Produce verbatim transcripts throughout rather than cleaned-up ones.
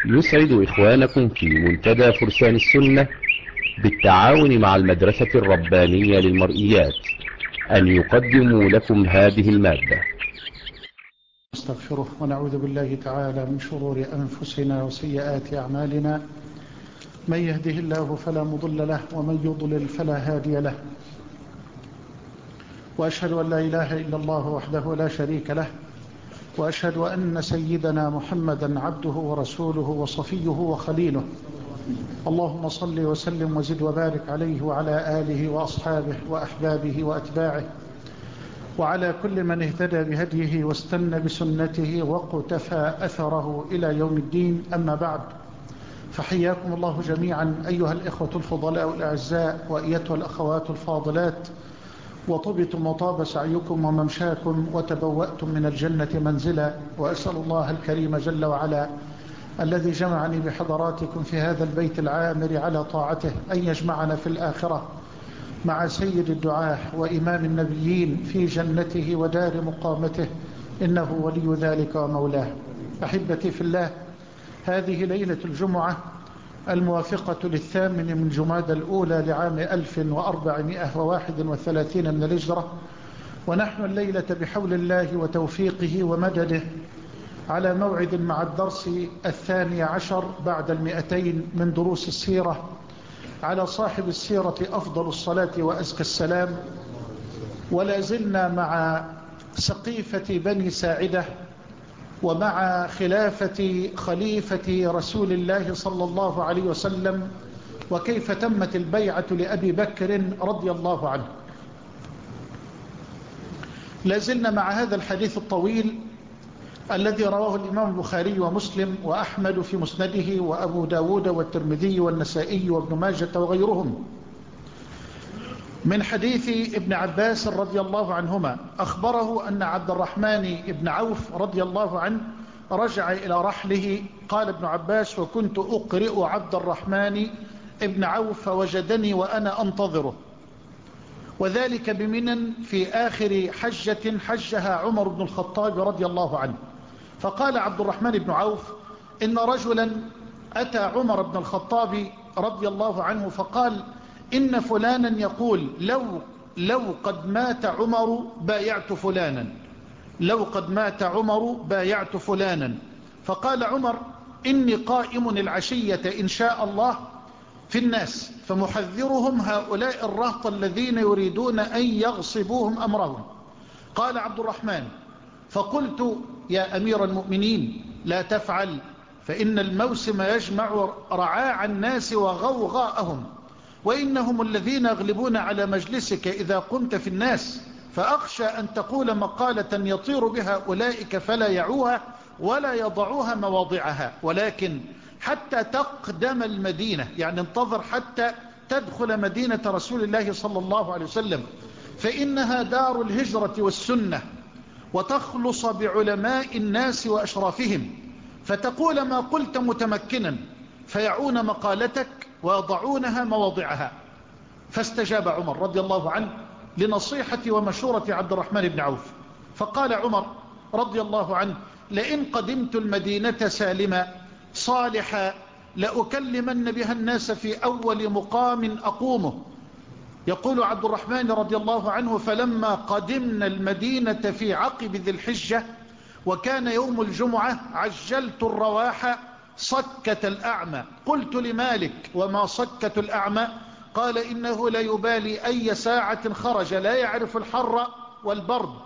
يسعد إخوانكم في منتدى فرسان السنة بالتعاون مع المدرسة الربانية للمرئيات أن يقدموا لكم هذه المادة. نستغفره ونعوذ بالله تعالى من شرور أنفسنا وسيئات أعمالنا، من يهده الله فلا مضل له ومن يضلل فلا هادي له، وأشهد أن لا إله إلا الله وحده لا شريك له، وأشهد أن سيدنا محمدا عبده ورسوله وصفيه وخليله. اللهم صل وسلم وزد وبارك عليه وعلى آله وأصحابه وأحبابه وأتباعه وعلى كل من اهتدى بهديه واستنى بسنته وقتفى أثره إلى يوم الدين. أما بعد، فحياكم الله جميعا أيها الإخوة الفضلاء والأعزاء وأيتها الأخوات الفاضلات، وطبتم وطاب سعيكم وممشاكم وتبوأتم من الجنة منزلا، وأسأل الله الكريم جل وعلا الذي جمعني بحضراتكم في هذا البيت العامر على طاعته أن يجمعنا في الآخرة مع سيد الدعاة وإمام النبيين في جنته ودار مقامته، إنه ولي ذلك ومولاه. أحبتي في الله، هذه ليلة الجمعة الموافقة للثامن من جمادى الأولى لعام ألف وأربعمائة وواحد وثلاثين من الهجرة، ونحن الليلة بحول الله وتوفيقه ومدده على موعد مع الدرس الثاني عشر بعد المئتين من دروس السيرة على صاحب السيرة أفضل الصلاة وأزكى السلام. ولا زلنا مع سقيفة بني ساعدة ومع خلافة خليفة رسول الله صلى الله عليه وسلم، وكيف تمت البيعة لأبي بكر رضي الله عنه. لا زلنا مع هذا الحديث الطويل الذي رواه الإمام البخاري ومسلم وأحمد في مسنده وأبو داود والترمذي والنسائي وابن ماجة وغيرهم، من حديث ابن عباس رضي الله عنهما. أخبره أن عبد الرحمن بن عوف رضي الله عنه رجع إلى رحله. قال ابن عباس: وكنت أقرئ عبد الرحمن بن عوف فوجدني وأنا أنتظره، وذلك بمنن في آخر حجة حجها عمر بن الخطاب رضي الله عنه. فقال عبد الرحمن بن عوف: إن رجلا أتى عمر بن الخطاب رضي الله عنه فقال: إن فلانا يقول لو, لو قد مات عمر بايعت فلانا، لو قد مات عمر بايعت فلانا. فقال عمر: إني قائم العشية إن شاء الله في الناس فمحذرهم هؤلاء الرهط الذين يريدون أن يغصبوهم أمرهم. قال عبد الرحمن: فقلت: يا أمير المؤمنين لا تفعل، فإن الموسم يجمع رعاع الناس وغوغاءهم، وإنهم الذين يغلبون على مجلسك إذا قمت في الناس، فأخشى أن تقول مقالة يطير بها أولئك فلا يعوها ولا يضعوها مواضعها، ولكن حتى تقدم المدينة، يعني انتظر حتى تدخل مدينة رسول الله صلى الله عليه وسلم، فإنها دار الهجرة والسنة، وتخلص بعلماء الناس وأشرافهم، فتقول ما قلت متمكنا فيعون مقالتك ويضعونها مواضعها. فاستجاب عمر رضي الله عنه لنصيحة ومشورة عبد الرحمن بن عوف. فقال عمر رضي الله عنه: لئن قدمت المدينة سالما صالحا لأكلمن بها الناس في أول مقام أقومه. يقول عبد الرحمن رضي الله عنه: فلما قدمنا المدينة في عقب ذي الحجة وكان يوم الجمعة عجلت الرواح صكة الأعمى. قلت لمالك: وما صكة الأعمى؟ قال: إنه لا يبالي أي ساعة خرج، لا يعرف الحر والبرد.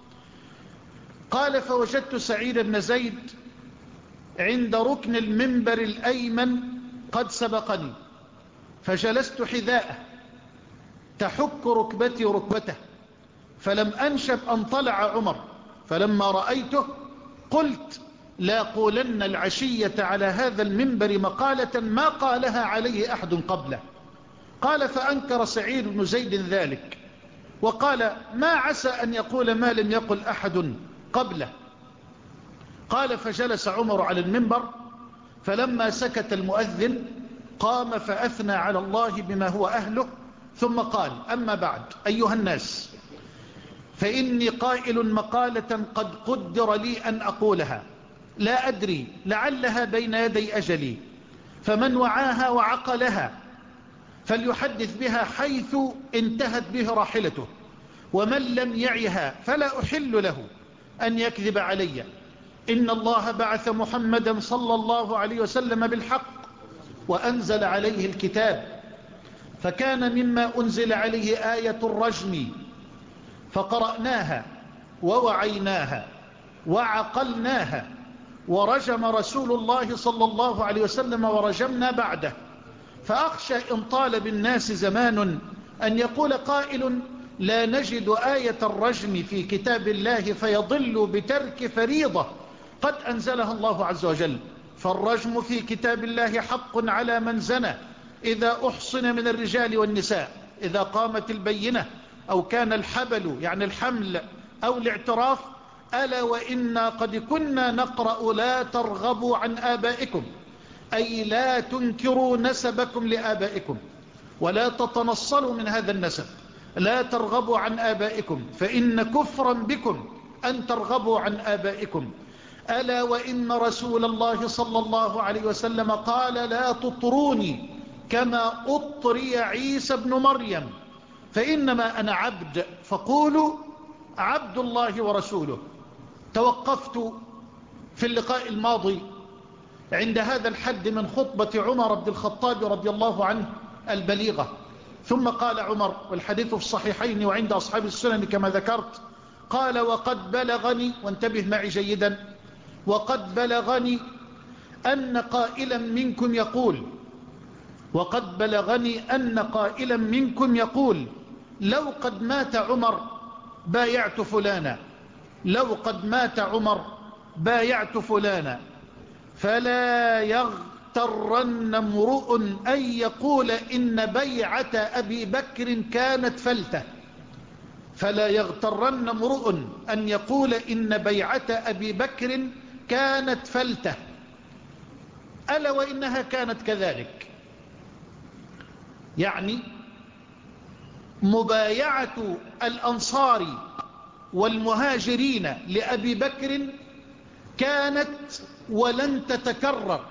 قال: فوجدت سعيد بن زيد عند ركن المنبر الأيمن قد سبقني، فجلست حذاءه تحك ركبتي ركبته، فلم أنشب أن طلع عمر، فلما رأيته قلت: لا قولن العشية على هذا المنبر مقالة ما قالها عليه أحد قبله. قال: فأنكر سعيد بن زيد ذلك وقال: ما عسى أن يقول ما لم يقل أحد قبله. قال: فجلس عمر على المنبر، فلما سكت المؤذن قام فأثنى على الله بما هو أهله، ثم قال: أما بعد أيها الناس، فإني قائل مقالة قد قدر لي أن أقولها، لا أدري لعلها بين يدي أجلي، فمن وعاها وعقلها فليحدث بها حيث انتهت به راحلته، ومن لم يعها فلا أحل له أن يكذب علي. إن الله بعث محمدا صلى الله عليه وسلم بالحق وأنزل عليه الكتاب، فكان مما أنزل عليه آية الرجم، فقرأناها ووعيناها وعقلناها، ورجم رسول الله صلى الله عليه وسلم ورجمنا بعده. فأخشى إن طال بالناس زمان أن يقول قائل لا نجد آية الرجم في كتاب الله فيضل بترك فريضة قد أنزلها الله عز وجل. فالرجم في كتاب الله حق على من زنى إذا أحصن من الرجال والنساء، إذا قامت البينة أو كان الحبل يعني الحمل أو الاعتراف. ألا وإنا قد كنا نقرأ لا ترغبوا عن آبائكم، أي لا تنكروا نسبكم لآبائكم ولا تتنصلوا من هذا النسب، لا ترغبوا عن آبائكم فإن كفرا بكم أن ترغبوا عن آبائكم. ألا وإن رسول الله صلى الله عليه وسلم قال لا تطروني كما أطري عيسى بن مريم، فإنما أنا عبد فقولوا عبد الله ورسوله. توقفت في اللقاء الماضي عند هذا الحد من خطبة عمر بن الخطاب رضي الله عنه البليغة، ثم قال عمر، والحديث في الصحيحين وعند أصحاب السنن كما ذكرت، قال وقد بلغني، وانتبه معي جيدا، وقد بلغني أن قائلا منكم يقول وقد بلغني أن قائلا منكم يقول لو قد مات عمر بايعت فلانا، لو قد مات عمر بايعت فلانا، فلا يغترن امرؤ أن يقول إن بيعة أبي بكر كانت فلتة، فلا يغترن امرؤ أن يقول إن بيعة أبي بكر كانت فلتة، ألا وإنها كانت كذلك. يعني مبايعة الأنصار والمهاجرين لأبي بكر كانت ولن تتكرر،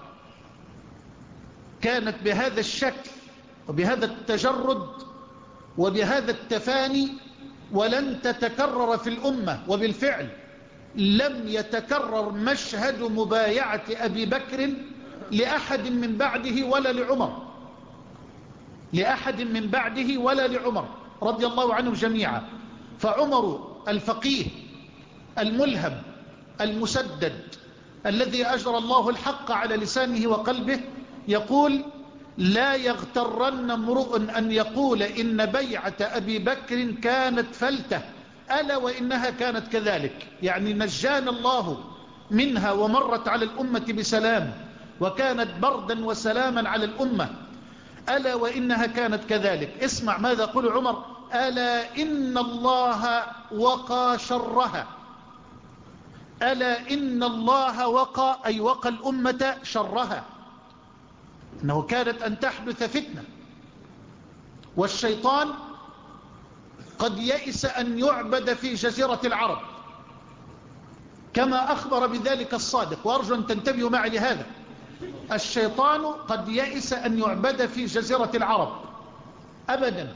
كانت بهذا الشكل وبهذا التجرد وبهذا التفاني، ولن تتكرر في الأمة. وبالفعل لم يتكرر مشهد مبايعة أبي بكر لأحد من بعده ولا لعمر، لأحد من بعده ولا لعمر رضي الله عنهم جميعا. فعمر الفقيه الملهم المسدد الذي أجرى الله الحق على لسانه وقلبه يقول لا يغترن امرؤ أن يقول إن بيعة أبي بكر كانت فلتة، ألا وإنها كانت كذلك. يعني نجانا الله منها ومرت على الأمة بسلام وكانت بردا وسلاما على الأمة، ألا وإنها كانت كذلك. اسمع ماذا يقول عمر، ألا إن الله وقى شرها، ألا إن الله وقى أي وقى الأمة شرها، أنه كانت أن تحدث فتنة، والشيطان قد يئس أن يعبد في جزيرة العرب كما أخبر بذلك الصادق، وأرجو أن تنتبهوا معي لهذا. الشيطان قد يئس أن يعبد في جزيرة العرب أبدا،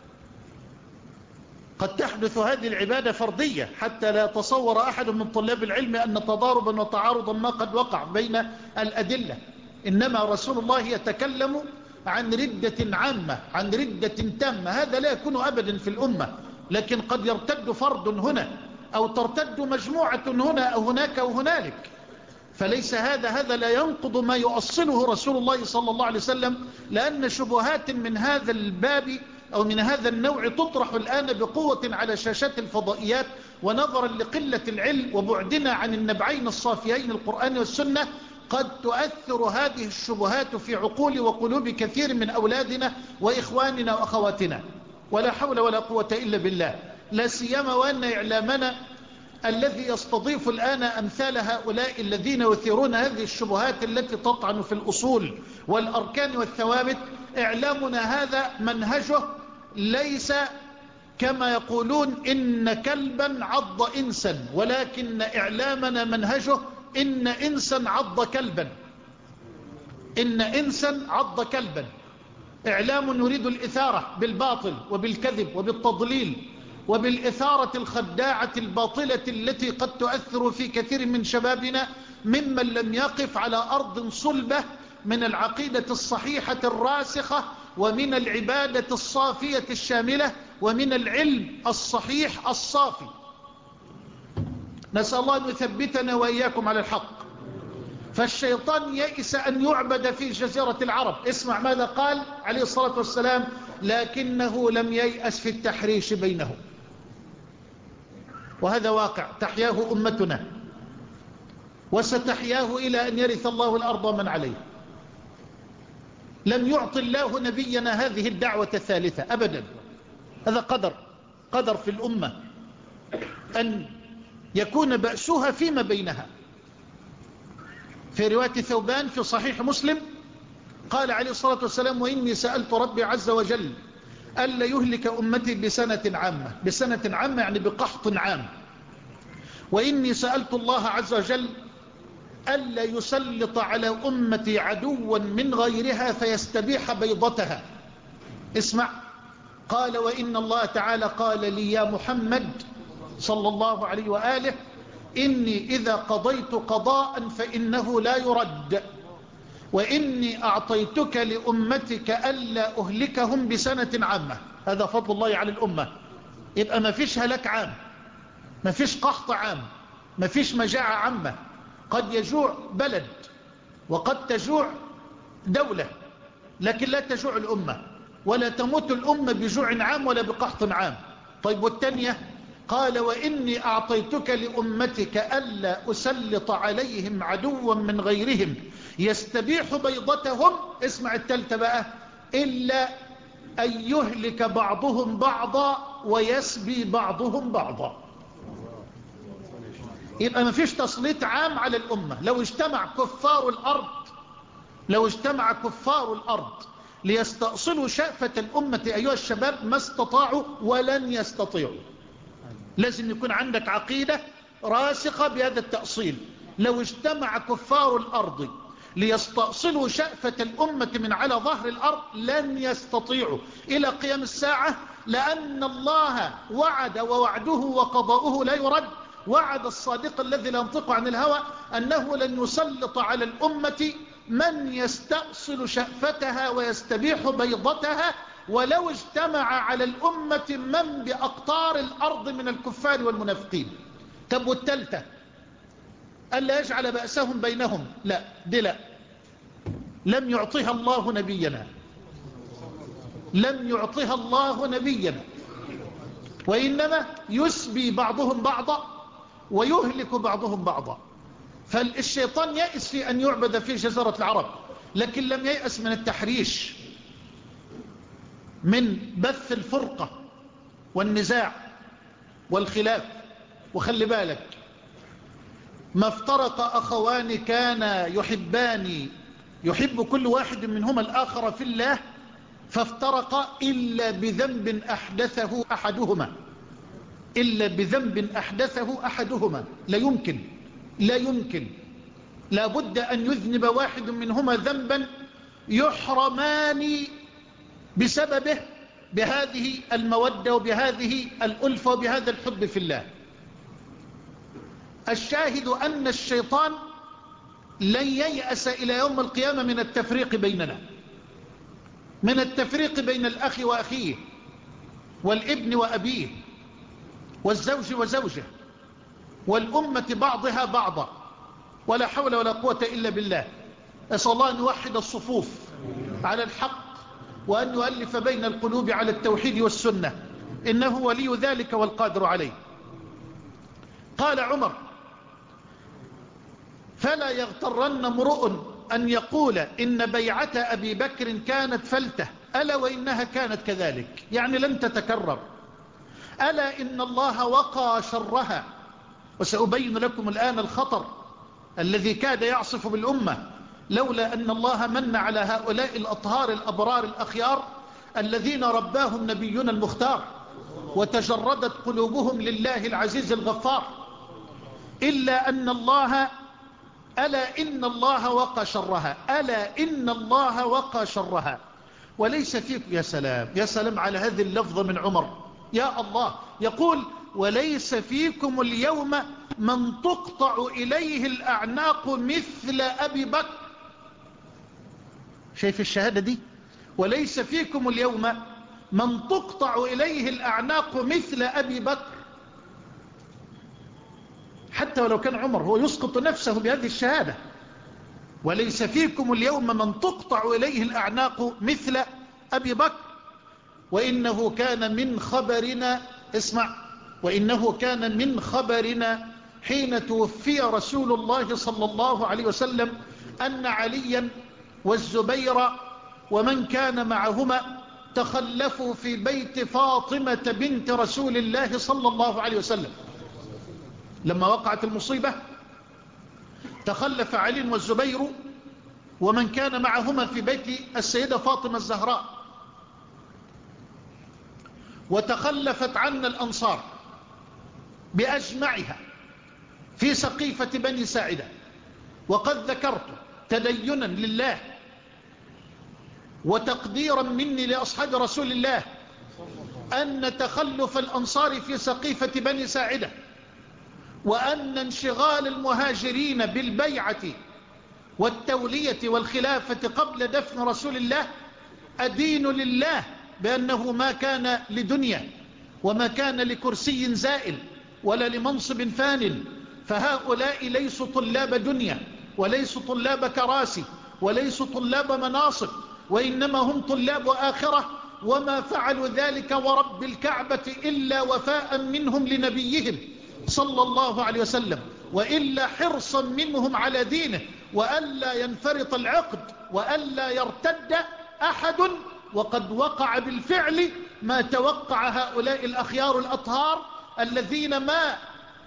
قد تحدث هذه العبادة فردية حتى لا يتصور أحد من طلاب العلم أن تضاربا وتعارضا ما قد وقع بين الأدلة، إنما رسول الله يتكلم عن ردة عامة، عن ردة تامة، هذا لا يكون أبدا في الأمة، لكن قد يرتد فرد هنا أو ترتد مجموعة هنا أو هناك أو هنالك، فليس هذا هذا لا ينقض ما يؤصله رسول الله صلى الله عليه وسلم، لأن شبهات من هذا الباب أو من هذا النوع تطرح الآن بقوة على شاشات الفضائيات، ونظرا لقلة العلم وبعدنا عن النبعين الصافيين القرآن والسنة قد تؤثر هذه الشبهات في عقول وقلوب كثير من أولادنا وإخواننا وأخواتنا، ولا حول ولا قوة إلا بالله. لا سيما وأن إعلامنا الذي يستضيف الآن أمثال هؤلاء الذين يثيرون هذه الشبهات التي تطعن في الأصول والأركان والثوابت، إعلامنا هذا منهجه ليس كما يقولون إن كلبا عض إنسا، ولكن إعلامنا منهجه إن إنسا عض كلبا، إن إنسا عض كلبا، إعلام يريد الإثارة بالباطل وبالكذب وبالتضليل وبالإثارة الخداعة الباطلة التي قد تؤثر في كثير من شبابنا ممن لم يقف على أرض صلبة من العقيدة الصحيحة الراسخة ومن العبادة الصافية الشاملة ومن العلم الصحيح الصافي. نسأل الله أن يثبتنا وإياكم على الحق. فالشيطان يئس أن يعبد في جزيرة العرب. اسمع ماذا قال عليه الصلاة والسلام: لكنه لم ييأس في التحريش بينهم. وهذا واقع تحياه أمتنا وستحياه إلى أن يرث الله الأرض ومن عليه. لم يعطي الله نبينا هذه الدعوة الثالثة أبدا. هذا قدر قدر في الأمة أن يكون بأسها فيما بينها. في رواية ثوبان في صحيح مسلم قال عليه الصلاة والسلام: وإني سألت ربي عز وجل ألا يهلك أمتي بسنة عامة. بسنة عامة يعني بقحط عام. وإني سألت الله عز وجل ألا يسلط على أمتي عدوا من غيرها فيستبيح بيضتها. اسمع، قال: وإن الله تعالى قال لي يا محمد صلى الله عليه وآله: إني إذا قضيت قضاء فإنه لا يرد، وإني أعطيتك لأمتك ألا أهلكهم بسنة عامة. هذا فضل الله على الأمة. يبقى ما فيش هلاك عام، ما فيش قحط عام، ما فيش مجاعة عامة. قد يجوع بلد وقد تجوع دولة، لكن لا تجوع الأمة ولا تموت الأمة بجوع عام ولا بقحط عام. طيب والتانية؟ قال: وإني أعطيتك لأمتك ألا أسلط عليهم عدوا من غيرهم يستبيح بيضتهم. اسمع التالتة بقى: إلا أن يهلك بعضهم بعضا ويسبي بعضهم بعضا. يبقى ما فيش تسليط عام على الأمة. لو اجتمع كفار الأرض لو اجتمع كفار الأرض ليستأصلوا شأفة الأمة أيها الشباب ما استطاعوا ولن يستطيعوا. لازم يكون عندك عقيدة راسخة بهذا التأصيل. لو اجتمع كفار الأرض ليستأصلوا شأفة الأمة من على ظهر الأرض لن يستطيعوا إلى قيام الساعة، لأن الله وعد ووعده وقضاؤه لا يرد. وعد الصادق الذي لا ينطق عن الهوى أنه لن يسلط على الأمة من يستأصل شأفتها ويستبيح بيضتها، ولو اجتمع على الأمة من بأقطار الأرض من الكفار والمنافقين. طب والتالتة؟ ألا يجعل بأسهم بينهم. لا، دي لا، لم يعطيها الله نبينا، لم يعطيها الله نبينا، وإنما يسبي بعضهم بعضا ويهلك بعضهم بعضا. فالشيطان يأس في أن يعبد في جزيرة العرب، لكن لم ييأس من التحريش، من بث الفرقة والنزاع والخلاف. وخلي بالك، ما افترق أخوان كان يحبان يحب كل واحد منهما الآخر في الله فافترقا إلا بذنب أحدثه أحدهما إلا بذنب أحدثه أحدهما. لا يمكن لا يمكن لا بد أن يذنب واحد منهما ذنبا يحرمان بسببه بهذه المودة وبهذه الألفة وبهذا الحب في الله. الشاهد أن الشيطان لن ييأس إلى يوم القيامة من التفريق بيننا، من التفريق بين الأخ وأخيه والابن وأبيه والزوج وزوجه والأمة بعضها بعضا، ولا حول ولا قوة إلا بالله. أسأل الله أن يوحد الصفوف على الحق وأن يؤلف بين القلوب على التوحيد والسنة، إنه ولي ذلك والقادر عليه. قال عمر: فلا يغترن امرؤ أن يقول إن بيعة أبي بكر كانت فلتة، ألا وإنها كانت كذلك، يعني لن تتكرر. ألا إن الله وقى شرها. وسأبين لكم الآن الخطر الذي كاد يعصف بالأمة لولا أن الله من على هؤلاء الأطهار الأبرار الأخيار الذين رباهم نبينا المختار وتجردت قلوبهم لله العزيز الغفار. إلا أن الله ألا إن الله وقى شرها، ألا إن الله وقى شرها. وليس فيكم، يا سلام يا سلام على هذه اللفظة من عمر، يا الله، يقول وليس فيكم اليوم من تقطع إليه الأعناق مثل أبي بكر. شايف الشهادة دي؟ وليس فيكم اليوم من تقطع إليه الأعناق مثل أبي بكر. حتى ولو كان عمر هو يسقط نفسه بهذه الشهادة. وليس فيكم اليوم من تقطع إليه الأعناق مثل أبي بكر. وإنه كان من خبرنا، اسمع، وإنه كان من خبرنا حين توفي رسول الله صلى الله عليه وسلم أن عليا والزبير ومن كان معهما تخلفوا في بيت فاطمة بنت رسول الله صلى الله عليه وسلم. لما وقعت المصيبة تخلف علي والزبير ومن كان معهما في بيت السيدة فاطمة الزهراء، وتخلفت عنا الأنصار بأجمعها في سقيفة بني ساعدة. وقد ذكرت تدينا لله وتقديرا مني لأصحاب رسول الله أن تخلف الأنصار في سقيفة بني ساعدة وأن انشغال المهاجرين بالبيعة والتولية والخلافة قبل دفن رسول الله أدين لله بأنه ما كان لدنيا وما كان لكرسي زائل ولا لمنصب فان. فهؤلاء ليسوا طلاب دنيا وليسوا طلاب كراسي وليسوا طلاب مناصب، وإنما هم طلاب آخرة. وما فعلوا ذلك ورب الكعبة إلا وفاء منهم لنبيهم صلى الله عليه وسلم، وإلا حرصا منهم على دينه، وألا ينفرط العقد وألا يرتد أحد. وقد وقع بالفعل ما توقع هؤلاء الأخيار الأطهار الذين ما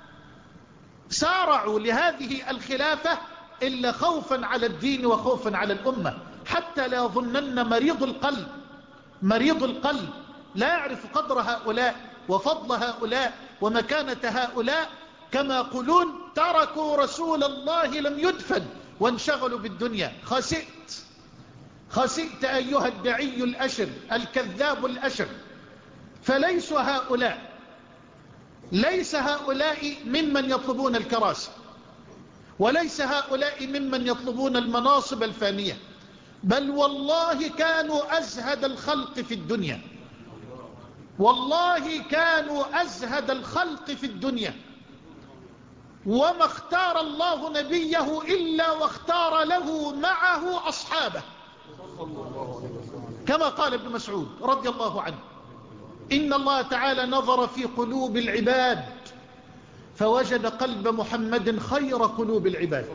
سارعوا لهذه الخلافة إلا خوفا على الدين وخوفا على الأمة. حتى لا يظنن مريض القلب مريض القلب لا يعرف قدر هؤلاء وفضل هؤلاء ومكانة هؤلاء كما يقولون تركوا رسول الله لم يدفن وانشغلوا بالدنيا. خسئت خسئت أيها الدعي الأشر الكذاب الأشر. فليسوا هؤلاء ليس هؤلاء ممن يطلبون الكراسي، وليس هؤلاء ممن يطلبون المناصب الفانية، بل والله كانوا أزهد الخلق في الدنيا، والله كانوا أزهد الخلق في الدنيا. وما اختار الله نبيه إلا واختار له معه أصحابه، كما قال ابن مسعود رضي الله عنه: إن الله تعالى نظر في قلوب العباد فوجد قلب محمد خير قلوب العباد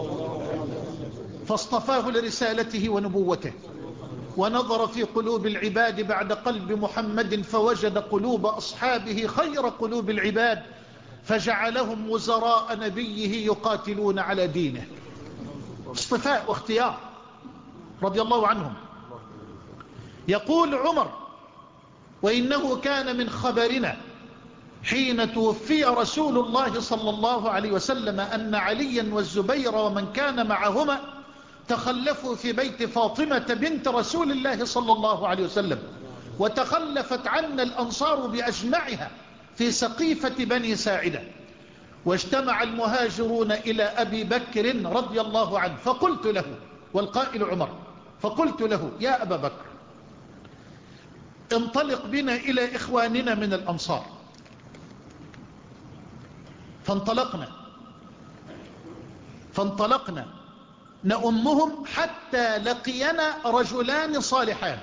فاصطفاه لرسالته ونبوته، ونظر في قلوب العباد بعد قلب محمد فوجد قلوب أصحابه خير قلوب العباد فجعلهم وزراء نبيه يقاتلون على دينه. اصطفاء واختيار رضي الله عنهم. يقول عمر: وإنه كان من خبرنا حين توفي رسول الله صلى الله عليه وسلم أن عليا والزبير ومن كان معهما تخلفوا في بيت فاطمة بنت رسول الله صلى الله عليه وسلم، وتخلفت عنا الأنصار بأجمعها في سقيفة بني ساعدة، واجتمع المهاجرون إلى أبي بكر رضي الله عنه فقلت له، والقائل عمر، فقلت له: يا أبا بكر، انطلق بنا إلى إخواننا من الأنصار. فانطلقنا فانطلقنا نأمهم حتى لقينا رجلان صالحان.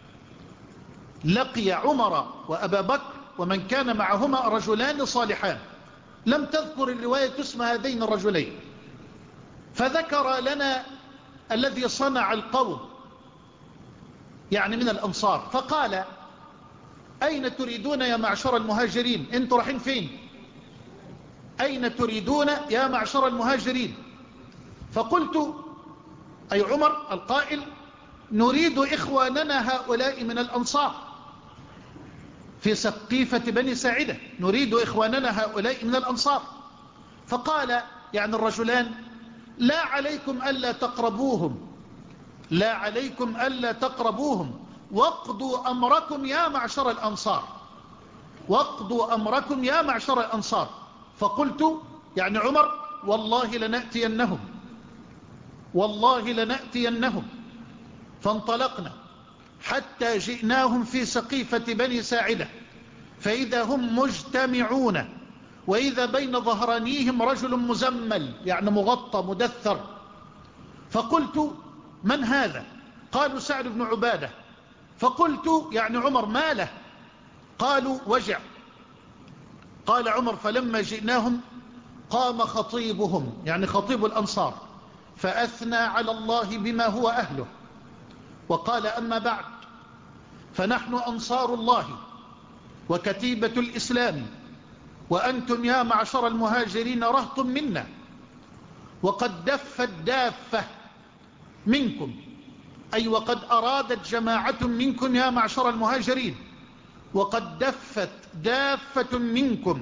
لقي عمر وأبا بكر ومن كان معهما رجلان صالحان، لم تذكر الرواية اسم هذين الرجلين، فذكر لنا الذي صنع القوم يعني من الأنصار، فقال: أين تريدون يا معشر المهاجرين؟ انتوا رايحين فين؟ أين تريدون يا معشر المهاجرين؟ فقلت، أي عمر القائل: نريد إخواننا هؤلاء من الأنصار في سقيفة بني ساعدة، نريد إخواننا هؤلاء من الأنصار. فقال يعني الرجلان: لا عليكم ألا تقربوهم، لا عليكم ألا تقربوهم، واقضوا أمركم يا معشر الأنصار، واقضوا أمركم يا معشر الأنصار. فقلت يعني عمر والله لنأتينهم، والله لنأتينهم. فانطلقنا حتى جئناهم في سقيفة بني ساعدة، فإذا هم مجتمعون، وإذا بين ظهرانيهم رجل مزمل يعني مغطى مدثر. فقلت من هذا؟ قالوا سعد بن عبادة. فقلت يعني عمر ما له؟ قالوا وجع. قال عمر فلما جئناهم قام خطيبهم يعني خطيب الأنصار فأثنى على الله بما هو أهله، وقال أما بعد، فنحن أنصار الله وكتيبة الإسلام، وأنتم يا معشر المهاجرين رهط منا، وقد دفت دافة منكم، أي وقد أرادت جماعة منكم يا معشر المهاجرين، وقد دفت دافة منكم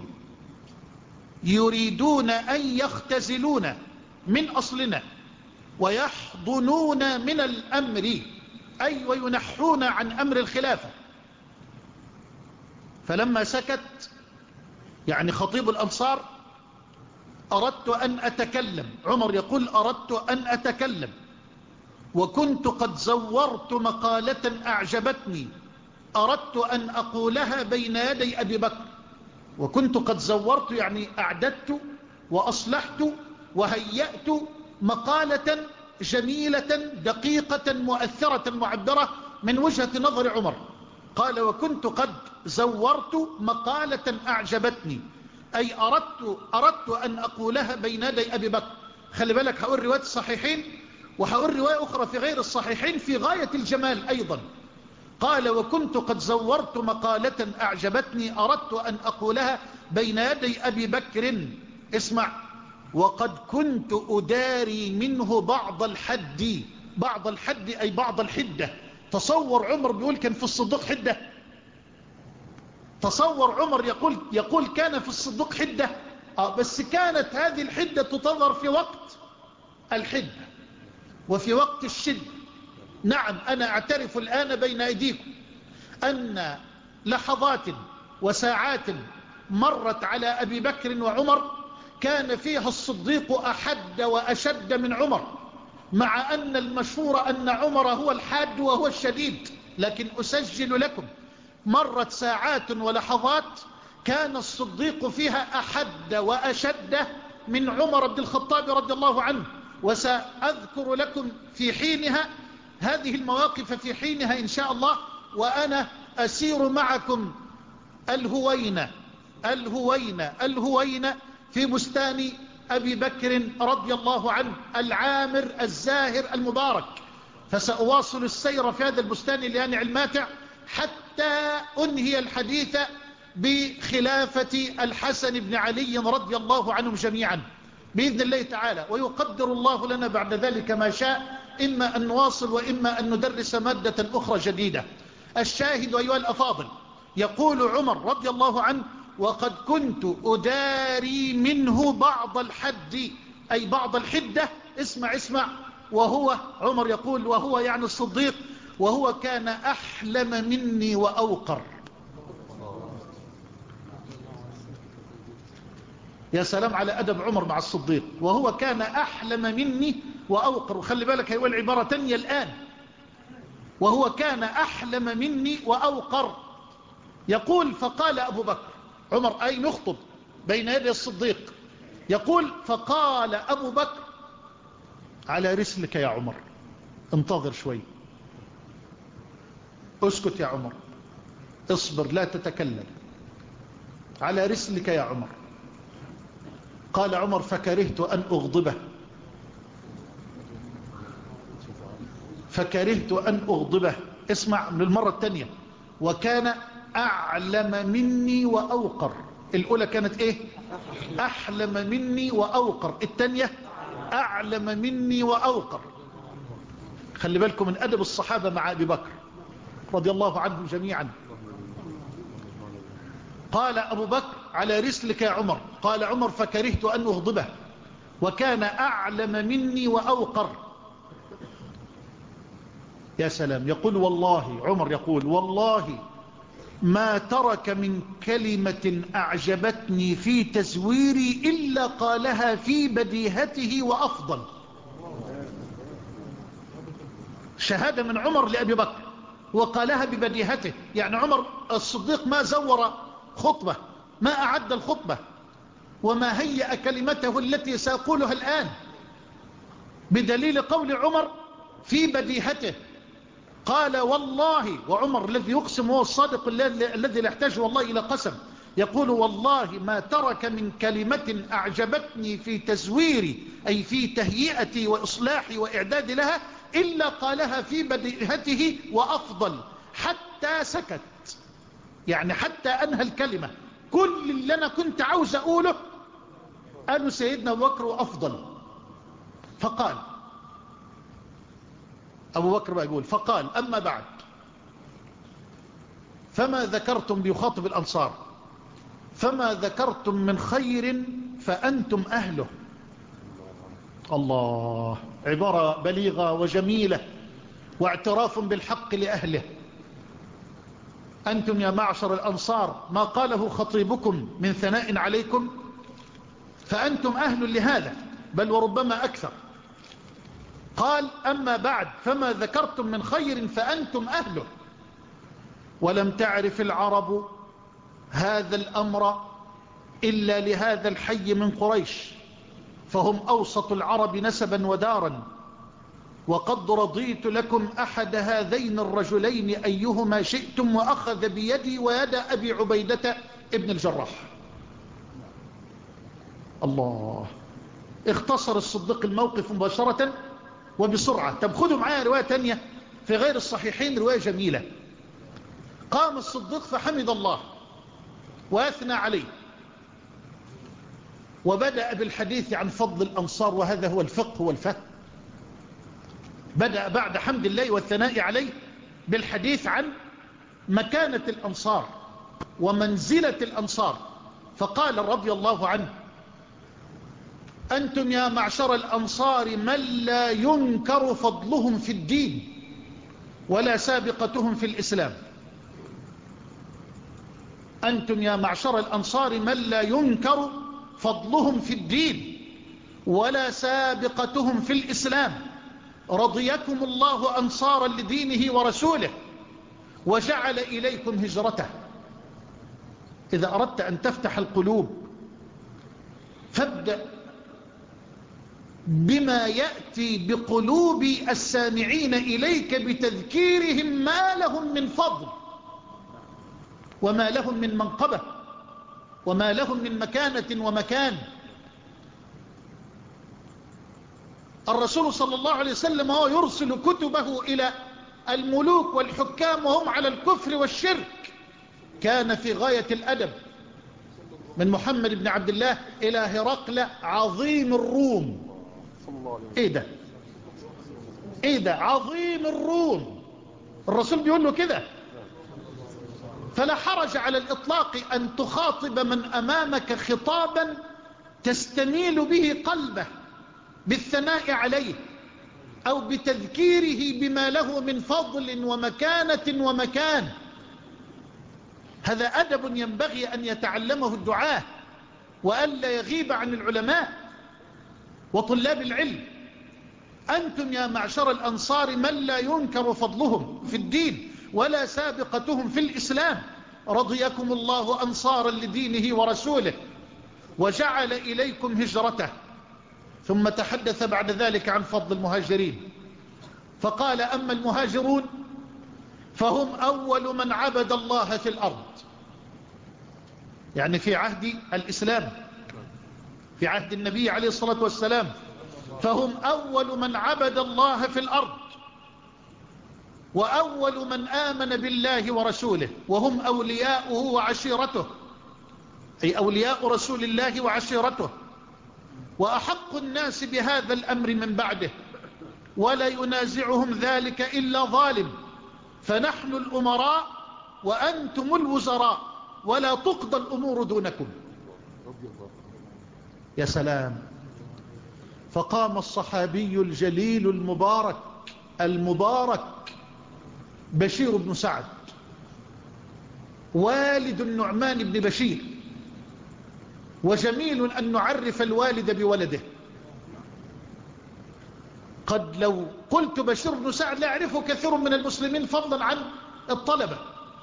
يريدون أن يختزلون من أصلنا ويحضنون من الأمر، أي وينحون عن أمر الخلافة. فلما سكت يعني خطيب الأنصار أردت أن أتكلم. عمر يقول أردت أن أتكلم، وكنت قد زورت مقالة أعجبتني أردت أن أقولها بين يدي أبي بكر. وكنت قد زورت يعني أعددت وأصلحت وهيأت مقالة جميلة دقيقة مؤثرة معبرة من وجهة نظر عمر. قال وكنت قد زورت مقالة أعجبتني، أي أردت, أردت أن أقولها بين يدي أبي بكر. خلي بالك هقول رواية الصحيحين وهقول رواية أخرى في غير الصحيحين في غاية الجمال أيضا. قال وكنت قد زورت مقالة أعجبتني أردت أن أقولها بين يدي أبي بكر، اسمع، وقد كنت أداري منه بعض الحد. بعض الحد أي بعض الحدة. تصور عمر بيقول كان في الصديق حدة. تصور عمر يقول, يقول كان في الصديق حدة. آه بس كانت هذه الحدة تظهر في وقت الحدة وفي وقت الشد. نعم أنا أعترف الآن بين أيديكم أن لحظات وساعات مرت على أبي بكر وعمر كان فيها الصديق أحد وأشد من عمر، مع أن المشهور أن عمر هو الحاد وهو الشديد، لكن أسجل لكم مرت ساعات ولحظات كان الصديق فيها أحد وأشد من عمر بن الخطاب رضي الله عنه. وسأذكر لكم في حينها هذه المواقف في حينها إن شاء الله، وأنا أسير معكم الهوينة الهوينة الهوينة في بستان أبي بكر رضي الله عنه العامر الزاهر المبارك. فسأواصل السير في هذا البستان اليانع الماتع حتى أنهي الحديث بخلافة الحسن بن علي رضي الله عنهم جميعا بإذن الله تعالى. ويقدر الله لنا بعد ذلك ما شاء، إما أن نواصل وإما أن ندرس مادة أخرى جديدة. الشاهد أيها الأفاضل، يقول عمر رضي الله عنه وقد كنت أداري منه بعض الحد أي بعض الحدة. اسمع اسمع، وهو عمر يقول وهو يعني الصديق، وهو كان أحلم مني وأوقر. يا سلام على أدب عمر مع الصديق، وهو كان أحلم مني وأوقر. وخلي بالك هيقول عبارة تانية الآن، وهو كان أحلم مني وأوقر. يقول فقال أبو بكر، عمر أي نخطب بين يدي الصديق، يقول فقال أبو بكر على رسلك يا عمر، انتظر شوي، اسكت يا عمر، اصبر لا تتكلم، على رسلك يا عمر. قال عمر فكرهت أن أغضبه فكرهت أن أغضبه اسمع من المرة الثانية، وكان أعلم مني وأوقر. الأولى كانت إيه؟ أحلم مني وأوقر، الثانية أعلم مني وأوقر. خلي بالكم من أدب الصحابة مع أبي بكر رضي الله عنهم جميعا. قال أبو بكر على رسلك يا عمر. قال عمر فكرهت أن أغضبه وكان أعلم مني وأوقر. يا سلام. يقول والله، عمر يقول والله ما ترك من كلمة أعجبتني في تزويري إلا قالها في بديهته وأفضل. شهادة من عمر لأبي بكر، وقالها ببديهته. يعني عمر الصديق ما زور خطبة، ما أعد الخطبة، وما هيأ كلمته التي سأقولها الآن، بدليل قول عمر في بديهته. قال والله، وعمر الذي يقسم هو الصادق الذي لا يحتاج والله إلى قسم، يقول والله ما ترك من كلمة أعجبتني في تزويري، أي في تهيئتي وإصلاحي وإعداد لها، إلا قالها في بديهته وأفضل، حتى سكت. يعني حتى أنهى الكلمة، كل اللي أنا كنت عاوز أقوله قالوا سيدنا أبو بكر وأفضل. فقال أبو بكر بقى يقول فقال أما بعد فما ذكرتم، بيخاطب الأنصار، فما ذكرتم من خير فأنتم أهله. الله، عبارة بليغة وجميلة، واعتراف بالحق لأهله. أنتم يا معشر الأنصار، ما قاله خطيبكم من ثناء عليكم، فأنتم أهل لهذا، بل وربما أكثر. قال أما بعد فما ذكرتم من خير فأنتم أهله. ولم تعرف العرب هذا الأمر إلا لهذا الحي من قريش، فهم أوسط العرب نسبا ودارا، وقد رضيت لكم أحد هذين الرجلين أيهما شئتم، وأخذ بيدي ويد أبي عبيدة ابن الجراح. الله، اختصر الصديق الموقف مباشرة وبسرعة. طب خذوا معايا رواية تانية في غير الصحيحين، رواية جميلة. قام الصديق فحمد الله وأثنى عليه، وبدأ بالحديث عن فضل الأنصار، وهذا هو الفقه والفهم. بدأ بعد حمد الله والثناء عليه بالحديث عن مكانة الأنصار ومنزلة الأنصار. فقال رضي الله عنه أنتم يا معشر الأنصار من لا ينكر فضلهم في الدين ولا سابقتهم في الإسلام. أنتم يا معشر الأنصار من لا ينكر فضلهم في الدين ولا سابقتهم في الإسلام، رضيكم الله أنصارا لدينه ورسوله وجعل إليكم هجرته. إذا أردت أن تفتح القلوب فابدأ بما يأتي بقلوب السامعين إليك بتذكيرهم ما لهم من فضل، وما لهم من منقبة، وما لهم من مكانة ومكان. الرسول صلى الله عليه وسلم هو يرسل كتبه إلى الملوك والحكام وهم على الكفر والشرك، كان في غاية الأدب. من محمد بن عبد الله إلى هرقل عظيم الروم. ايه ده ايه ده عظيم الروم، الرسول بيقول له كده. فلا حرج على الإطلاق أن تخاطب من أمامك خطابا تستميل به قلبه بالثناء عليه أو بتذكيره بما له من فضل ومكانة ومكان. هذا أدب ينبغي أن يتعلمه الدعاة، وألا يغيب عن العلماء وطلاب العلم. أنتم يا معشر الأنصار من لا ينكر فضلهم في الدين ولا سابقتهم في الإسلام، رضيكم الله أنصارا لدينه ورسوله وجعل إليكم هجرته. ثم تحدث بعد ذلك عن فضل المهاجرين، فقال أما المهاجرون فهم أول من عبد الله في الأرض، يعني في عهد الإسلام، في عهد النبي عليه الصلاة والسلام، فهم أول من عبد الله في الأرض وأول من آمن بالله ورسوله، وهم أولياؤه وعشيرته، أي أولياء رسول الله وعشيرته، وأحق الناس بهذا الأمر من بعده، ولا ينازعهم ذلك إلا ظالم، فنحن الأمراء وأنتم الوزراء، ولا تقضى الأمور دونكم. يا سلام، فقام الصحابي الجليل المبارك المبارك بشير بن سعد والد النعمان بن بشير، وجميل أن نعرف الوالد بولده. قد لو قلت بشير بن سعد لا يعرفه كثير من المسلمين فضلا عن الطلبة،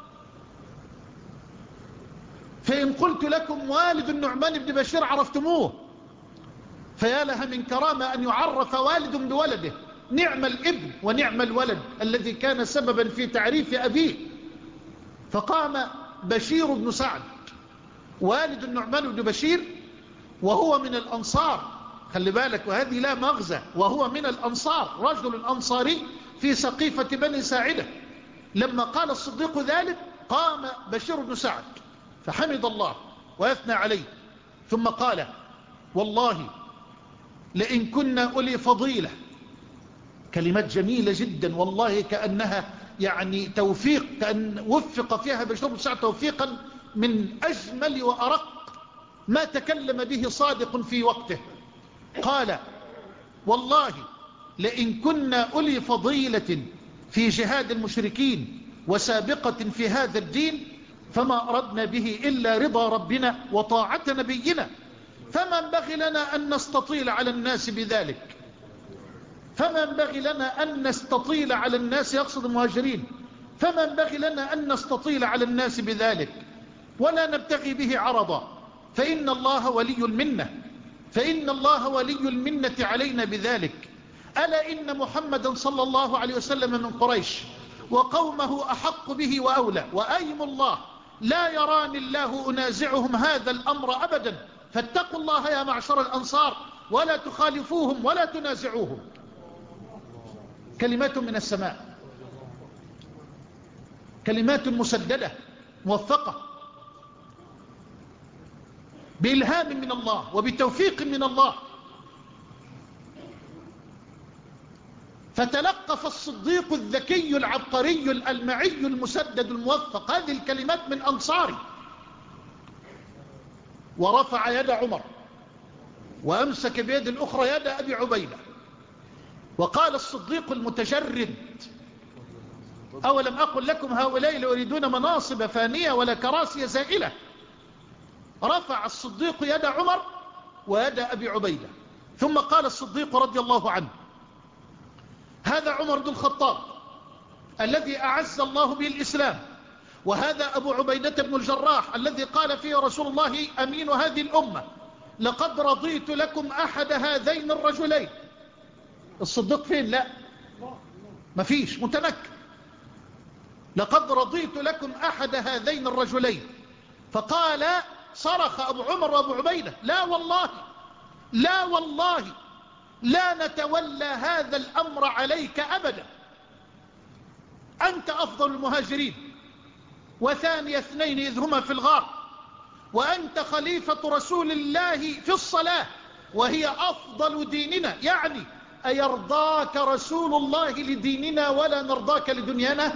فإن قلت لكم والد النعمان بن بشير عرفتموه، فيا لها من كرامة أن يعرف والد بولده. نعم الابن ونعم الولد الذي كان سببا في تعريف أبيه. فقام بشير بن سعد والد النعمان بن بشير وهو من الأنصار، خلي بالك، وهذه لا مغزى، وهو من الأنصار، رجل أنصاري في سقيفة بني ساعدة. لما قال الصديق ذلك قام بشير بن سعد فحمد الله ويثنى عليه، ثم قال: والله لئن كنا أولي فضيلة. كلمات جميلة جدا، والله كأنها يعني توفيق، كأن وفق فيها بشير بن سعد توفيقا من أجمل وأرق ما تكلم به صادق في وقته. قال: والله لئن كنا أولي فضيلة في جهاد المشركين وسابقة في هذا الدين فما أردنا به إلا رضا ربنا وطاعة نبينا، فما ينبغي لنا أن نستطيل على الناس بذلك، فما ينبغي لنا أن نستطيل على الناس، يقصد المهاجرين، فما ينبغي لنا أن نستطيل على الناس بذلك ولا نبتغي به عرضا، فإن الله ولي المنة، فإن الله ولي المنة علينا بذلك. ألا إن محمدا صلى الله عليه وسلم من قريش وقومه أحق به وأولى، وأيم الله لا يراني الله أنازعهم هذا الأمر أبدا، فاتقوا الله يا معشر الأنصار ولا تخالفوهم ولا تنازعوهم. كلمات من السماء، كلمات مسددة موفقة بإلهام من الله وبتوفيق من الله. فتلقف الصديق الذكي العبقري الألمعي المسدد الموفق هذه الكلمات من أنصاري، ورفع يد عمر وأمسك بيد الأخرى يد أبي عبيدة، وقال الصديق المتجرد: أولم أقل لكم هؤلاء لا يريدون مناصب فانية ولا كراسي زائلة. رفع الصديق يد عمر ويد أبي عبيدة، ثم قال الصديق رضي الله عنه: هذا عمر بن الخطاب الذي أعز الله به الإسلام، وهذا أبو عبيدة بن الجراح الذي قال فيه رسول الله أمين هذه الأمة، لقد رضيت لكم أحد هذين الرجلين. الصديق فين؟ لا مفيش، متنكر. لقد رضيت لكم أحد هذين الرجلين. فقال صرخ أبو عمر وأبو عبيدة: لا والله، لا والله لا نتولى هذا الأمر عليك أبدا، أنت أفضل المهاجرين وثاني اثنين إذ هما في الغار، وأنت خليفة رسول الله في الصلاة وهي أفضل ديننا، يعني أيرضاك رسول الله لديننا ولا نرضاك لدنيانا؟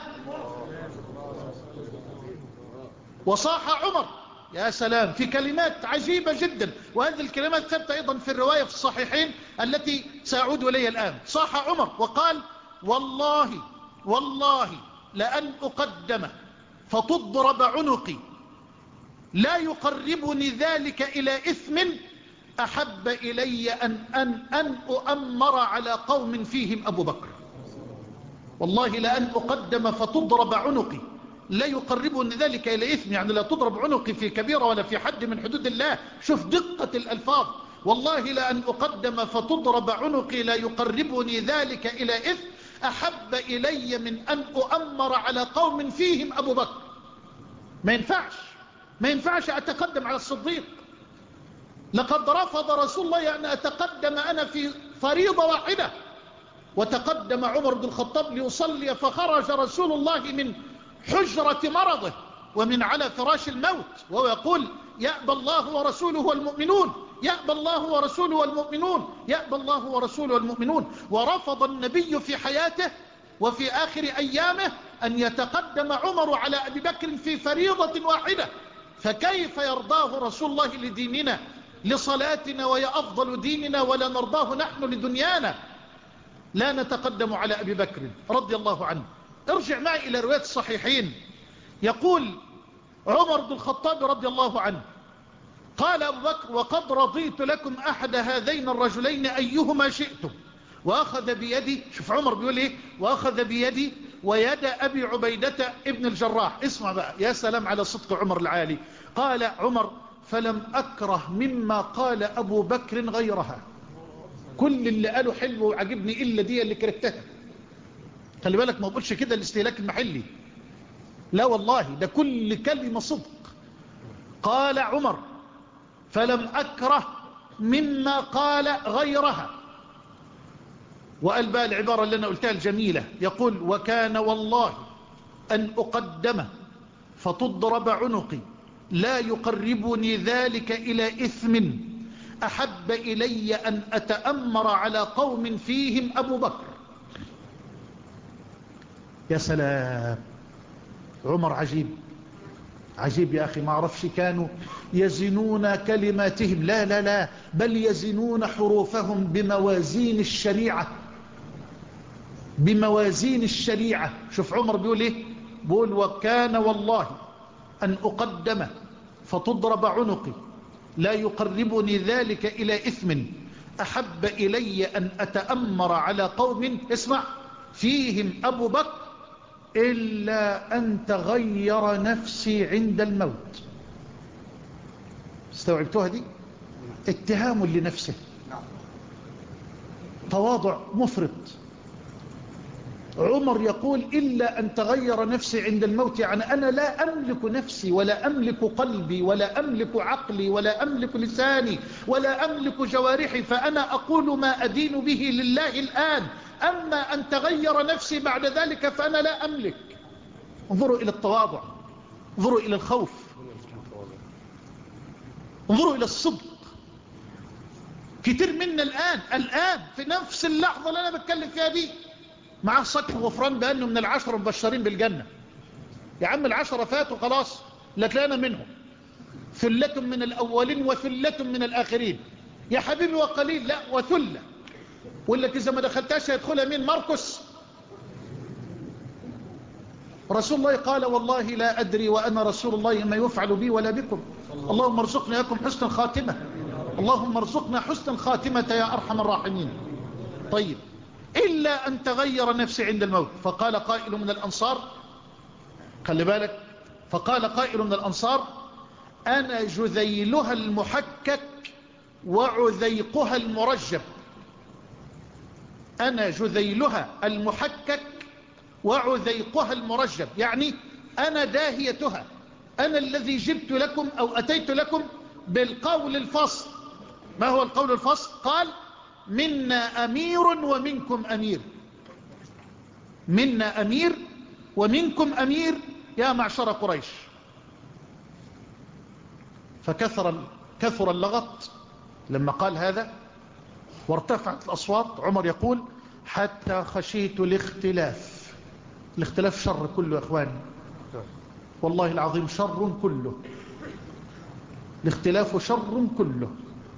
وصاح عمر يا سلام في كلمات عجيبة جدا، وهذه الكلمات ثبت أيضا في الرواية في الصحيحين التي سأعود إليها الآن. صاح عمر وقال: والله والله لأن أقدم فتضرب عنقي لا يقربني ذلك إلى إثم أحب إلي أن, أن, أن أؤمر على قوم فيهم أبو بكر. والله لأن أقدم فتضرب عنقي لا يقربني ذلك إلى إثم، يعني لا تضرب عنقي في كبيرة ولا في حد من حدود الله. شوف دقة الألفاظ، والله لأن أقدم فتضرب عنقي لا يقربني ذلك إلى إثم أحب إلي من أن أؤمر على قوم فيهم أبو بكر. ما ينفعش ما ينفعش أتقدم على الصديق. لقد رفض رسول الله أن أتقدم أنا في فريضة واحدة، وتقدم عمر بن الخطاب ليصلي، فخرج رسول الله من حجرة مرضه ومن على فراش الموت وهو يقول: يأبى الله ورسوله والمؤمنون، يأبى الله ورسوله والمؤمنون، يأبى الله ورسوله والمؤمنون. ورفض النبي في حياته وفي آخر أيامه أن يتقدم عمر على أبي بكر في فريضة واحدة، فكيف يرضاه رسول الله لديننا لصلاتنا وهي أفضل ديننا، ولا نرضاه نحن لدنيانا. لا نتقدم على أبي بكر رضي الله عنه. ارجع معي إلى رواية الصحيحين. يقول عمر بن الخطاب رضي الله عنه قال أبو بكر: وقد رضيت لكم أحد هذين الرجلين أيهما شئتم. وأخذ بيدي، شوف عمر بيقول إيه، وأخذ بيدي ويد أبي عبيدة ابن الجراح. اسمع بقى، يا سلام على صدق عمر العالي. قال عمر: فلم أكره مما قال أبو بكر غيرها. كل اللي قاله حلو وعجبني إلا دي اللي كرهتها. خلي بالك، ما بقولش كده الاستهلاك المحلي، لا والله، ده كل كلمة صدق. قال عمر: فلم أكره مما قال غيرها. وقال بقى العبارة اللي أنا قلتها الجميلة، يقول: وكان والله أن أقدم فتضرب عنقي لا يقربني ذلك إلى إثم أحب إلي أن أتأمر على قوم فيهم أبو بكر. يا سلام، عمر عجيب عجيب يا أخي. ما أعرفش كانوا يزنون كلماتهم، لا لا لا، بل يزنون حروفهم بموازين الشريعة، بموازين الشريعة. شوف عمر بيقول إيه، بيقول: وكان والله أن أقدم فتضرب عنقي لا يقربني ذلك إلى إثم أحب إلي أن أتأمر على قوم، اسمع، فيهم أبو بكر إلا أن تغير نفسي عند الموت. استوعبتوها دي؟ اتهام لنفسه، تواضع مفرط. عمر يقول: إلا أن تغير نفسي عند الموت، يعني أنا لا أملك نفسي ولا أملك قلبي ولا أملك عقلي ولا أملك لساني ولا أملك جوارحي، فأنا أقول ما أدين به لله الآن، أما أن تغير نفسي بعد ذلك فأنا لا أملك. انظروا إلى التواضع، انظروا إلى الخوف، انظروا إلى الصدق. كتير منا الآن الآن في نفس اللحظة اللي أنا بتكلم فيها دي معاه صك وغفران بأنه من العشرة مبشرين بالجنة. يا عم العشرة فاتوا خلاص، لا تلاقينا منهم، ثلة من الأولين وثلة من الآخرين. يا حبيبي وقليل، لا وثلة. وإلا إذا ما دخلتاش هيدخلها مين؟ ماركوس. رسول الله قال: والله لا أدري وأنا رسول الله ما يفعل بي ولا بكم، اللهم ارزقنا إياكم حسن الخاتمة، اللهم ارزقنا حسن الخاتمة يا أرحم الراحمين. طيب، إلا أن تغير نفسي عند الموت. فقال قائل من الأنصار، خلي بالك، فقال قائل من الأنصار: أنا جذيلها المحكك وعذيقها المرجب. أنا جذيلها المحكك وعذيقها المرجب، يعني أنا داهيتها، أنا الذي جبت لكم أو أتيت لكم بالقول الفصل. ما هو القول الفصل؟ قال: منا أمير ومنكم أمير، منا أمير ومنكم أمير يا معشر قريش. فكثر كثر اللغط لما قال هذا وارتفعت الأصوات. عمر يقول: حتى خشيت الاختلاف. الاختلاف شر كله يا أخواني، والله العظيم شر كله، الاختلاف شر كله.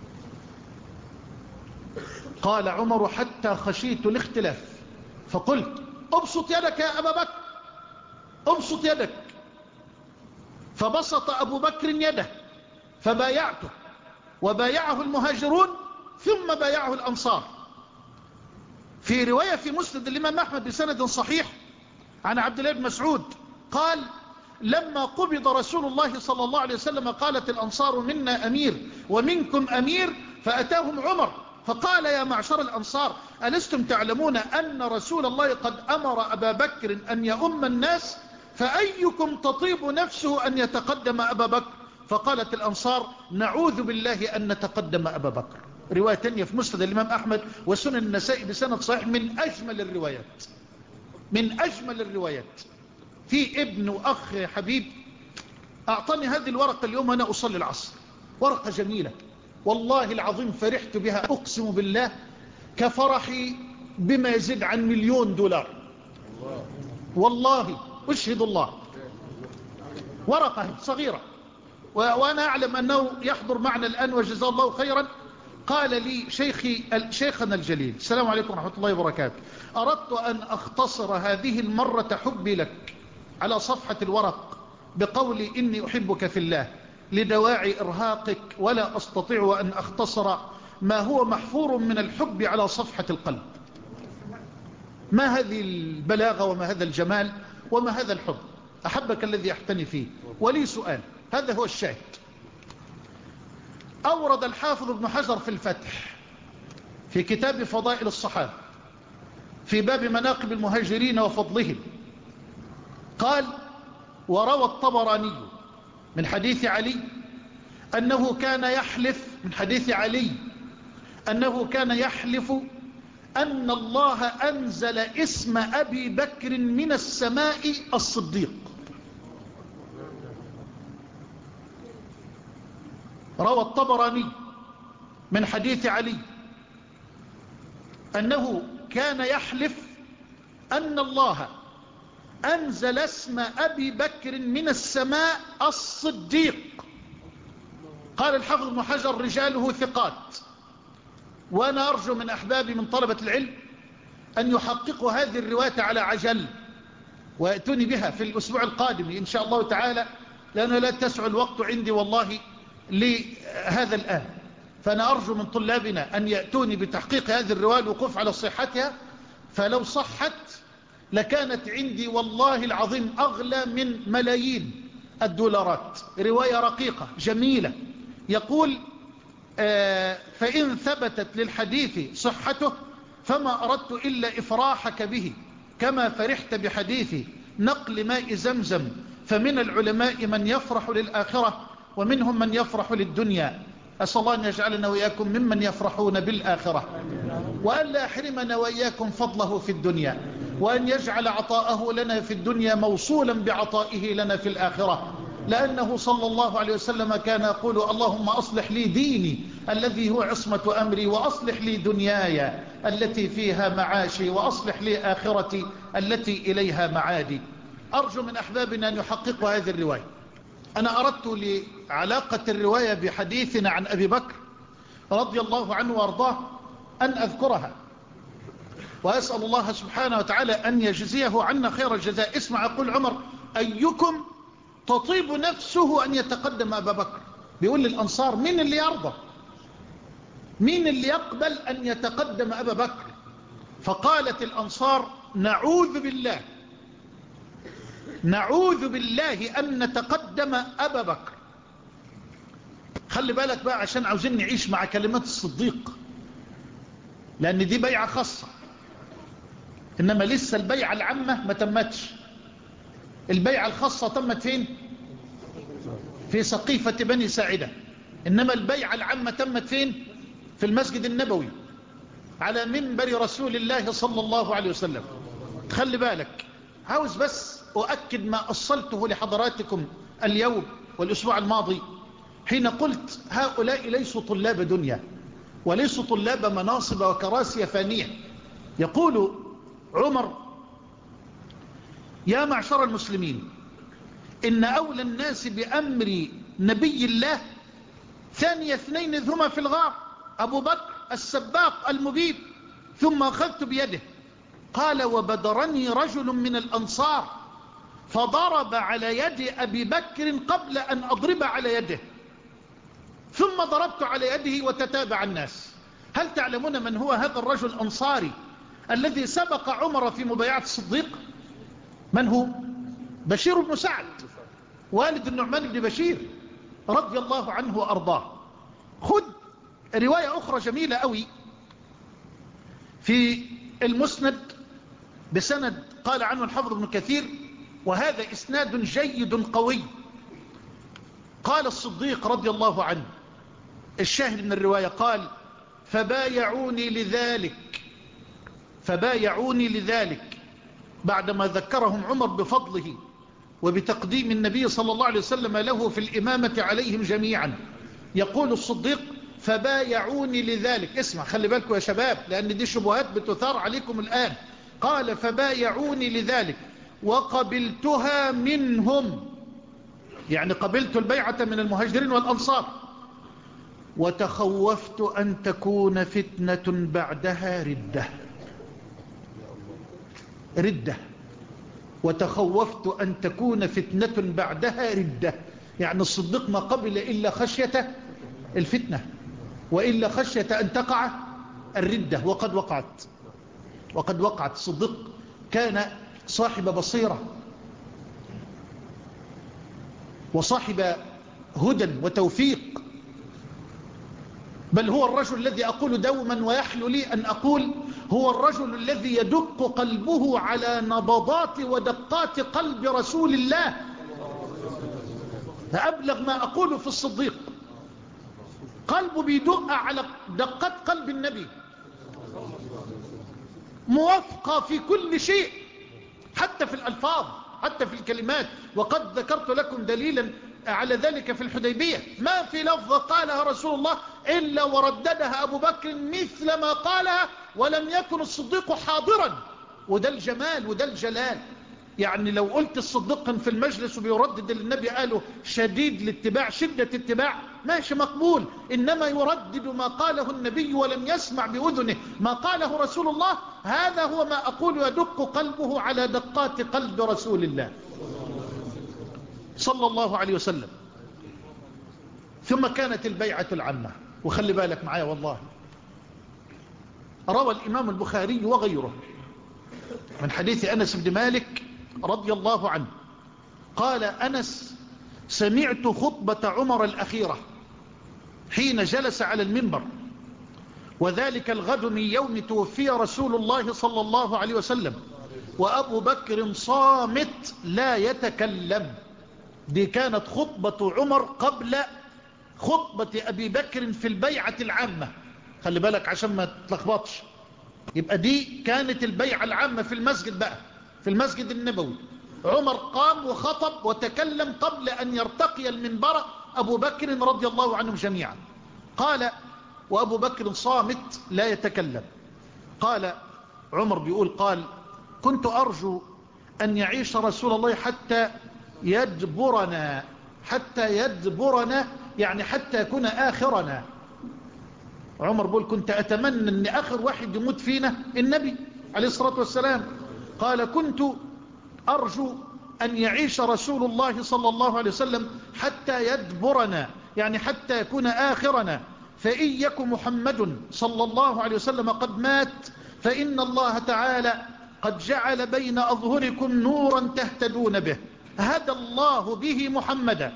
قال عمر: حتى خشيت الاختلاف فقلت: ابسط يدك يا أبا بكر، ابسط يدك. فبسط أبو بكر يده فبايعته، وبايعه المهاجرون ثم بايعه الأنصار. في رواية في مسند الإمام أحمد بسند صحيح عن عبد الله بن مسعود قال: لما قبض رسول الله صلى الله عليه وسلم قالت الأنصار: منا أمير ومنكم أمير. فأتاهم عمر فقال: يا معشر الأنصار، ألستم تعلمون أن رسول الله قد أمر أبا بكر أن يؤم الناس، فأيكم تطيب نفسه أن يتقدم أبا بكر؟ فقالت الأنصار: نعوذ بالله أن نتقدم أبا بكر. رواية تانية في مسند الإمام أحمد وسنن النسائي بسند صحيح، من أجمل الروايات، من أجمل الروايات. في ابن وأخ حبيب أعطاني هذه الورقة اليوم وأنا أصلي العصر، ورقة جميلة والله العظيم، فرحت بها أقسم بالله كفرحي بما يزيد عن مليون دولار، والله أشهد الله. ورقة صغيرة وأنا أعلم أنه يحضر معنا الآن وجزاه الله خيرا. قال لي شيخي شيخنا الجليل السلام عليكم ورحمة الله وبركاته، أردت أن أختصر هذه المرة حبي لك على صفحة الورق بقولي إني أحبك في الله لدواعي إرهاقك، ولا أستطيع أن أختصر ما هو محفور من الحب على صفحة القلب. ما هذه البلاغة وما هذا الجمال وما هذا الحب. أحبك الذي يحتني فيه. ولي سؤال، هذا هو الشاهد. أورد الحافظ ابن حجر في الفتح في كتاب فضائل الصحابة في باب مناقب المهاجرين وفضلهم، قال: وروى الطبراني من حديث علي أنه كان يحلف من حديث علي أنه كان يحلف أن الله أنزل اسم أبي بكر من السماء الصديق. روى الطبراني من حديث علي أنه كان يحلف أن الله أنزل اسم أبي بكر من السماء الصديق. قال الحافظ ابن حجر: رجاله ثقات. وأنا أرجو من أحبابي من طلبة العلم أن يحققوا هذه الرواية على عجل ويأتوني بها في الأسبوع القادم إن شاء الله تعالى، لأنه لا تسع الوقت عندي والله لهذا الآن. فأنا أرجو من طلابنا أن يأتوني بتحقيق هذه الرواية الوقوف على صحتها، فلو صحت لكانت عندي والله العظيم أغلى من ملايين الدولارات. رواية رقيقة جميلة. يقول: آه فإن ثبتت للحديث صحته فما أردت إلا إفراحك به كما فرحت بحديث نقل ماء زمزم، فمن العلماء من يفرح للآخرة ومنهم من يفرح للدنيا. أسأل الله أن يجعلنا وإياكم ممن يفرحون بالآخرة، وأن لا يحرمنا وإياكم فضله في الدنيا، وأن يجعل عطاءه لنا في الدنيا موصولا بعطائه لنا في الآخرة، لأنه صلى الله عليه وسلم كان يقول: اللهم أصلح لي ديني الذي هو عصمة أمري، وأصلح لي دنياي التي فيها معاشي، وأصلح لي آخرتي التي إليها معادي. أرجو من أحبابنا أن يحققوا هذه الرواية. أنا أردت لعلاقة الرواية بحديثنا عن أبي بكر رضي الله عنه وارضاه أن أذكرها، وأسأل الله سبحانه وتعالى أن يجزيه عنا خير الجزاء. اسمع، يقول عمر: أيكم تطيب نفسه أن يتقدم أبا بكر؟ بيقول للأنصار: مين اللي يرضى، مين اللي يقبل أن يتقدم أبا بكر؟ فقالت الأنصار: نعوذ بالله نعوذ بالله أن نتقدم أبا بكر. خلي بالك بقى، عشان عاوزين نعيش مع كلمات الصديق، لأن دي بيعة خاصة، إنما لسه البيعة العامة ما تمتش. البيعة الخاصة تمت فين؟ في سقيفة بني ساعدة. إنما البيعة العامة تمت فين؟ في المسجد النبوي على منبر رسول الله صلى الله عليه وسلم. خلي بالك، عاوز بس أؤكد ما أصلته لحضراتكم اليوم والأسبوع الماضي حين قلت: هؤلاء ليسوا طلاب دنيا وليسوا طلاب مناصب وكراسي فانية. يقول عمر: يا معشر المسلمين، إن أولى الناس بأمر نبي الله ثاني اثنين إذ هما في الغار، أبو بكر السباق المبيب، ثم أخذت بيده. قال: وبدرني رجل من الأنصار فضرب على يد أبي بكر قبل أن أضرب على يده، ثم ضربت على يده وتتابع الناس. هل تعلمون من هو هذا الرجل الأنصاري الذي سبق عمر في مبايعة الصديق؟ من هو؟ بشير بن سعد، والد النعمان بن بشير رضي الله عنه وأرضاه. خذ رواية أخرى جميلة قوي في المسند بسند قال عنه الحافظ ابن كثير، وهذا إسناد جيد قوي. قال الصديق رضي الله عنه، الشاهد من الرواية، قال: فبايعوني لذلك فبايعوني لذلك بعدما ذكرهم عمر بفضله وبتقديم النبي صلى الله عليه وسلم له في الإمامة عليهم جميعا. يقول الصديق: فبايعوني لذلك. اسمع، خلي بالكم يا شباب، لأن دي شبهات بتثار عليكم الآن. قال: فبايعوني لذلك وقبلتها منهم. يعني قبلت البيعة من المهاجرين والأنصار، وتخوفت أن تكون فتنة بعدها ردة. ردة. وتخوفت أن تكون فتنة بعدها ردة، يعني الصديق ما قبل إلا خشية الفتنة، وإلا خشية أن تقع الردة، وقد وقعت. وقد وقعت. الصديق كان صاحب بصيرة وصاحب هدى وتوفيق، بل هو الرجل الذي أقول دوما ويحلو لي أن أقول هو الرجل الذي يدق قلبه على نبضات ودقات قلب رسول الله. أبلغ ما أقول في الصديق، قلبه بيدق على دقات قلب النبي، موافقة في كل شيء، حتى في الألفاظ، حتى في الكلمات. وقد ذكرت لكم دليلا على ذلك في الحديبية، ما في لفظة قالها رسول الله إلا ورددها أبو بكر مثل ما قالها، ولم يكن الصديق حاضرا. وده الجمال وده الجلال. يعني لو قلت الصديق في المجلس وبيردد اللي النبي قاله شديد الاتباع، شدة اتباع، ماشي مقبول. إنما يردد ما قاله النبي ولم يسمع بأذنه ما قاله رسول الله، هذا هو ما أقول يدق قلبه على دقات قلب رسول الله صلى الله عليه وسلم. ثم كانت البيعة العامة. وخلي بالك معايا والله، روى الإمام البخاري وغيره من حديث أنس بن مالك رضي الله عنه قال أنس: سمعت خطبة عمر الأخيرة حين جلس على المنبر، وذلك الغد من يوم توفي رسول الله صلى الله عليه وسلم، وأبو بكر صامت لا يتكلم. دي كانت خطبة عمر قبل خطبة أبي بكر في البيعة العامة. خلي بالك عشان ما تلخبطش. يبقى دي كانت البيعة العامة في المسجد بقى، في المسجد النبوي. عمر قام وخطب وتكلم قبل أن يرتقي المنبر أبو بكر رضي الله عنهم جميعا. قال: وأبو بكر صامت لا يتكلم. قال عمر بيقول قال: كنت أرجو أن يعيش رسول الله حتى يدبرنا، حتى يدبرنا يعني حتى يكون آخرنا. عمر بيقول كنت أتمنى أن آخر واحد يموت فينا النبي عليه الصلاة والسلام. قال: كنت أرجو أن يعيش رسول الله صلى الله عليه وسلم حتى يدبرنا، يعني حتى يكون آخرنا، فإن يك محمد صلى الله عليه وسلم قد مات فإن الله تعالى قد جعل بين أظهركم نورا تهتدون به، هدى الله به محمدا،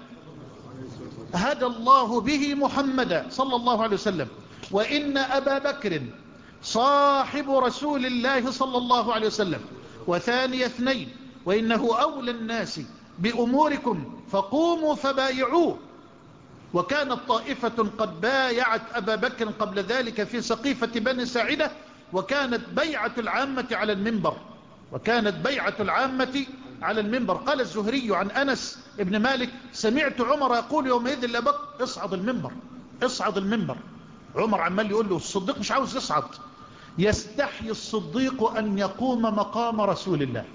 هدى الله به محمدا صلى الله عليه وسلم. وإن أبا بكر صاحب رسول الله صلى الله عليه وسلم وثاني اثنين، وإنه أولى الناس بأموركم فقوموا فبايعوه. وكانت طائفة قد بايعت أبا بكر قبل ذلك في سقيفة بني ساعدة، وكانت بيعة العامة على المنبر، وكانت بيعة العامة على المنبر. قال الزهري عن أنس ابن مالك: سمعت عمر يقول يومئذ لأبي بكر: اصعد المنبر، اصعد المنبر. عمر عمال يقول له الصديق مش عاوز يصعد. يستحي الصديق أن يقوم مقام رسول الله،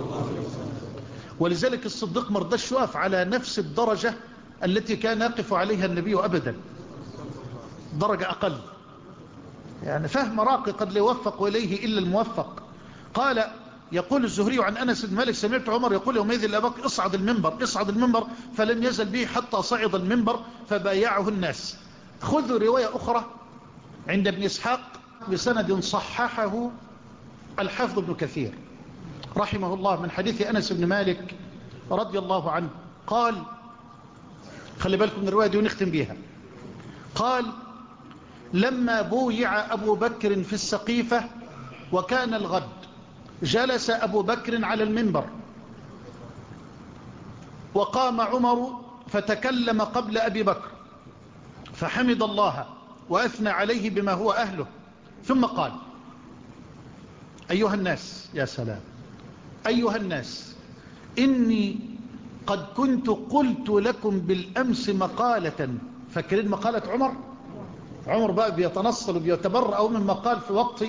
ولذلك الصديق مرضاش يقف على نفس الدرجة التي كان يقف عليها النبي أبدا، درجة أقل، يعني فهم راقي قد لا يوفق إليه إلا الموفق. قال يقول الزهري عن أنس بن مالك: سمعت عمر يقول يومئذ لأبي بكر: اصعد المنبر، اصعد المنبر. فلم يزل به حتى صعد المنبر فبايعه الناس. خذوا رواية أخرى عند ابن إسحاق بسند صححه الحافظ ابن كثير رحمه الله من حديث أنس بن مالك رضي الله عنه قال، خلي بالكم من الرواية دي ونختم بيها. قال: لما بويع أبو بكر في السقيفة وكان الغد، جلس أبو بكر على المنبر، وقام عمر فتكلم قبل أبي بكر فحمد الله وأثنى عليه بما هو أهله، ثم قال: أيها الناس، يا سلام، أيها الناس، إني قد كنت قلت لكم بالأمس مقالة. فاكرين مقالة عمر؟ عمر بقى بيتنصل وبيتبرأ مما قال في وقت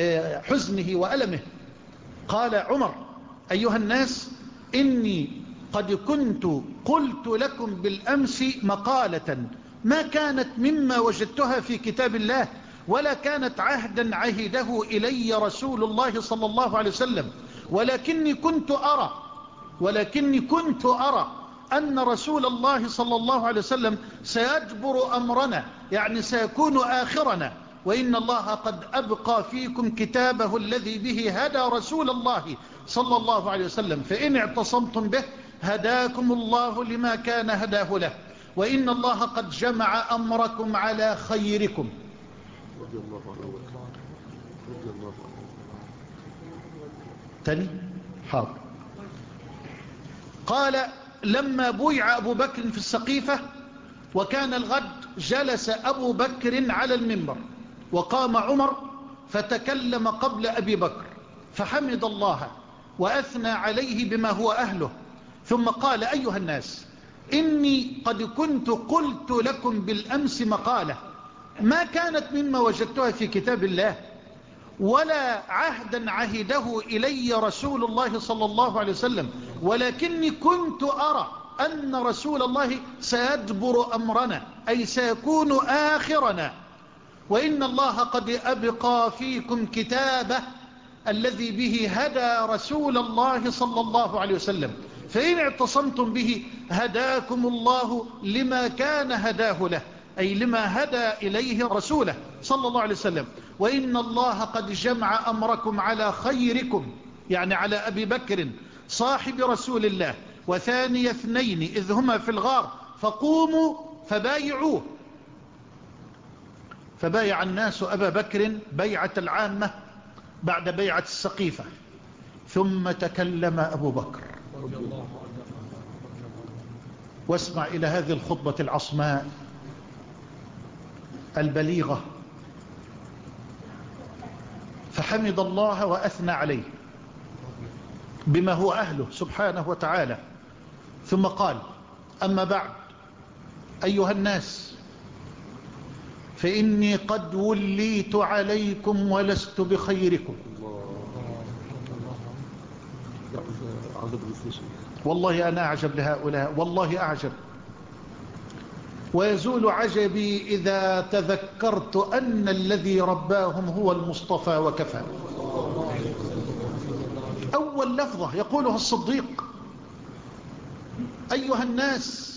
حزنه وألمه. قال عمر: أيها الناس، إني قد كنت قلت لكم بالأمس مقالة ما كانت مما وجدتها في كتاب الله ولا كانت عهدا عهده إلي رسول الله صلى الله عليه وسلم، ولكني كنت أرى ولكني كنت أرى أن رسول الله صلى الله عليه وسلم سيجبر أمرنا، يعني سيكون آخرنا، وإن الله قد أبقى فيكم كتابه الذي به هدى رسول الله صلى الله عليه وسلم، فإن اعتصمتم به هداكم الله لما كان هداه له، وإن الله قد جمع أمركم على خيركم. رضي الله عنه رضي الله عنه. تاني حاضر. قال لما بويع أبو بكر في السقيفة وكان الغد جلس أبو بكر على المنبر وقام عمر فتكلم قبل أبي بكر فحمد الله وأثنى عليه بما هو أهله، ثم قال أيها الناس إني قد كنت قلت لكم بالأمس مقالة ما كانت مما وجدتها في كتاب الله ولا عهدا عهده إلي رسول الله صلى الله عليه وسلم، ولكني كنت أرى أن رسول الله سيجبر أمرنا أي سيكون آخرنا، وإن الله قد أبقى فيكم كتابه الذي به هدى رسول الله صلى الله عليه وسلم، فإن اعتصمتم به هداكم الله لما كان هداه له أي لما هدى إليه رسوله صلى الله عليه وسلم، وإن الله قد جمع أمركم على خيركم يعني على أبي بكر صاحب رسول الله وثاني اثنين إذ هما في الغار فقوموا فبايعوه. فبايع الناس أبا بكر بيعة العامة بعد بيعة السقيفة، ثم تكلم أبو بكر. واسمع إلى هذه الخطبة العصماء البليغة. فحمد الله وأثنى عليه بما هو أهله سبحانه وتعالى، ثم قال أما بعد أيها الناس فإني قد وليت عليكم ولست بخيركم. والله أنا أعجب لهؤلاء، والله أعجب، ويزول عجبي إذا تذكرت أن الذي رباهم هو المصطفى وكفى. أول لفظة يقولها الصديق أيها الناس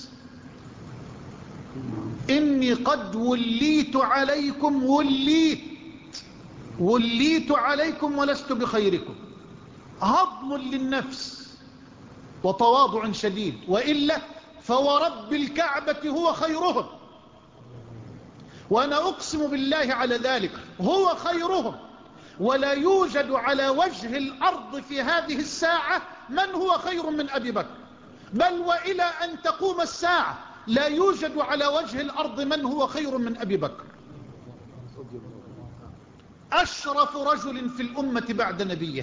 إني قد وليت عليكم وليت وليت عليكم ولست بخيركم، هضم للنفس وتواضع شديد، وإلا فورب الكعبة هو خيرهم، وأنا أقسم بالله على ذلك هو خيرهم، ولا يوجد على وجه الأرض في هذه الساعة من هو خير من أبي بكر، بل وإلى أن تقوم الساعة لا يوجد على وجه الأرض من هو خير من أبي بكر، أشرف رجل في الأمة بعد نبيه،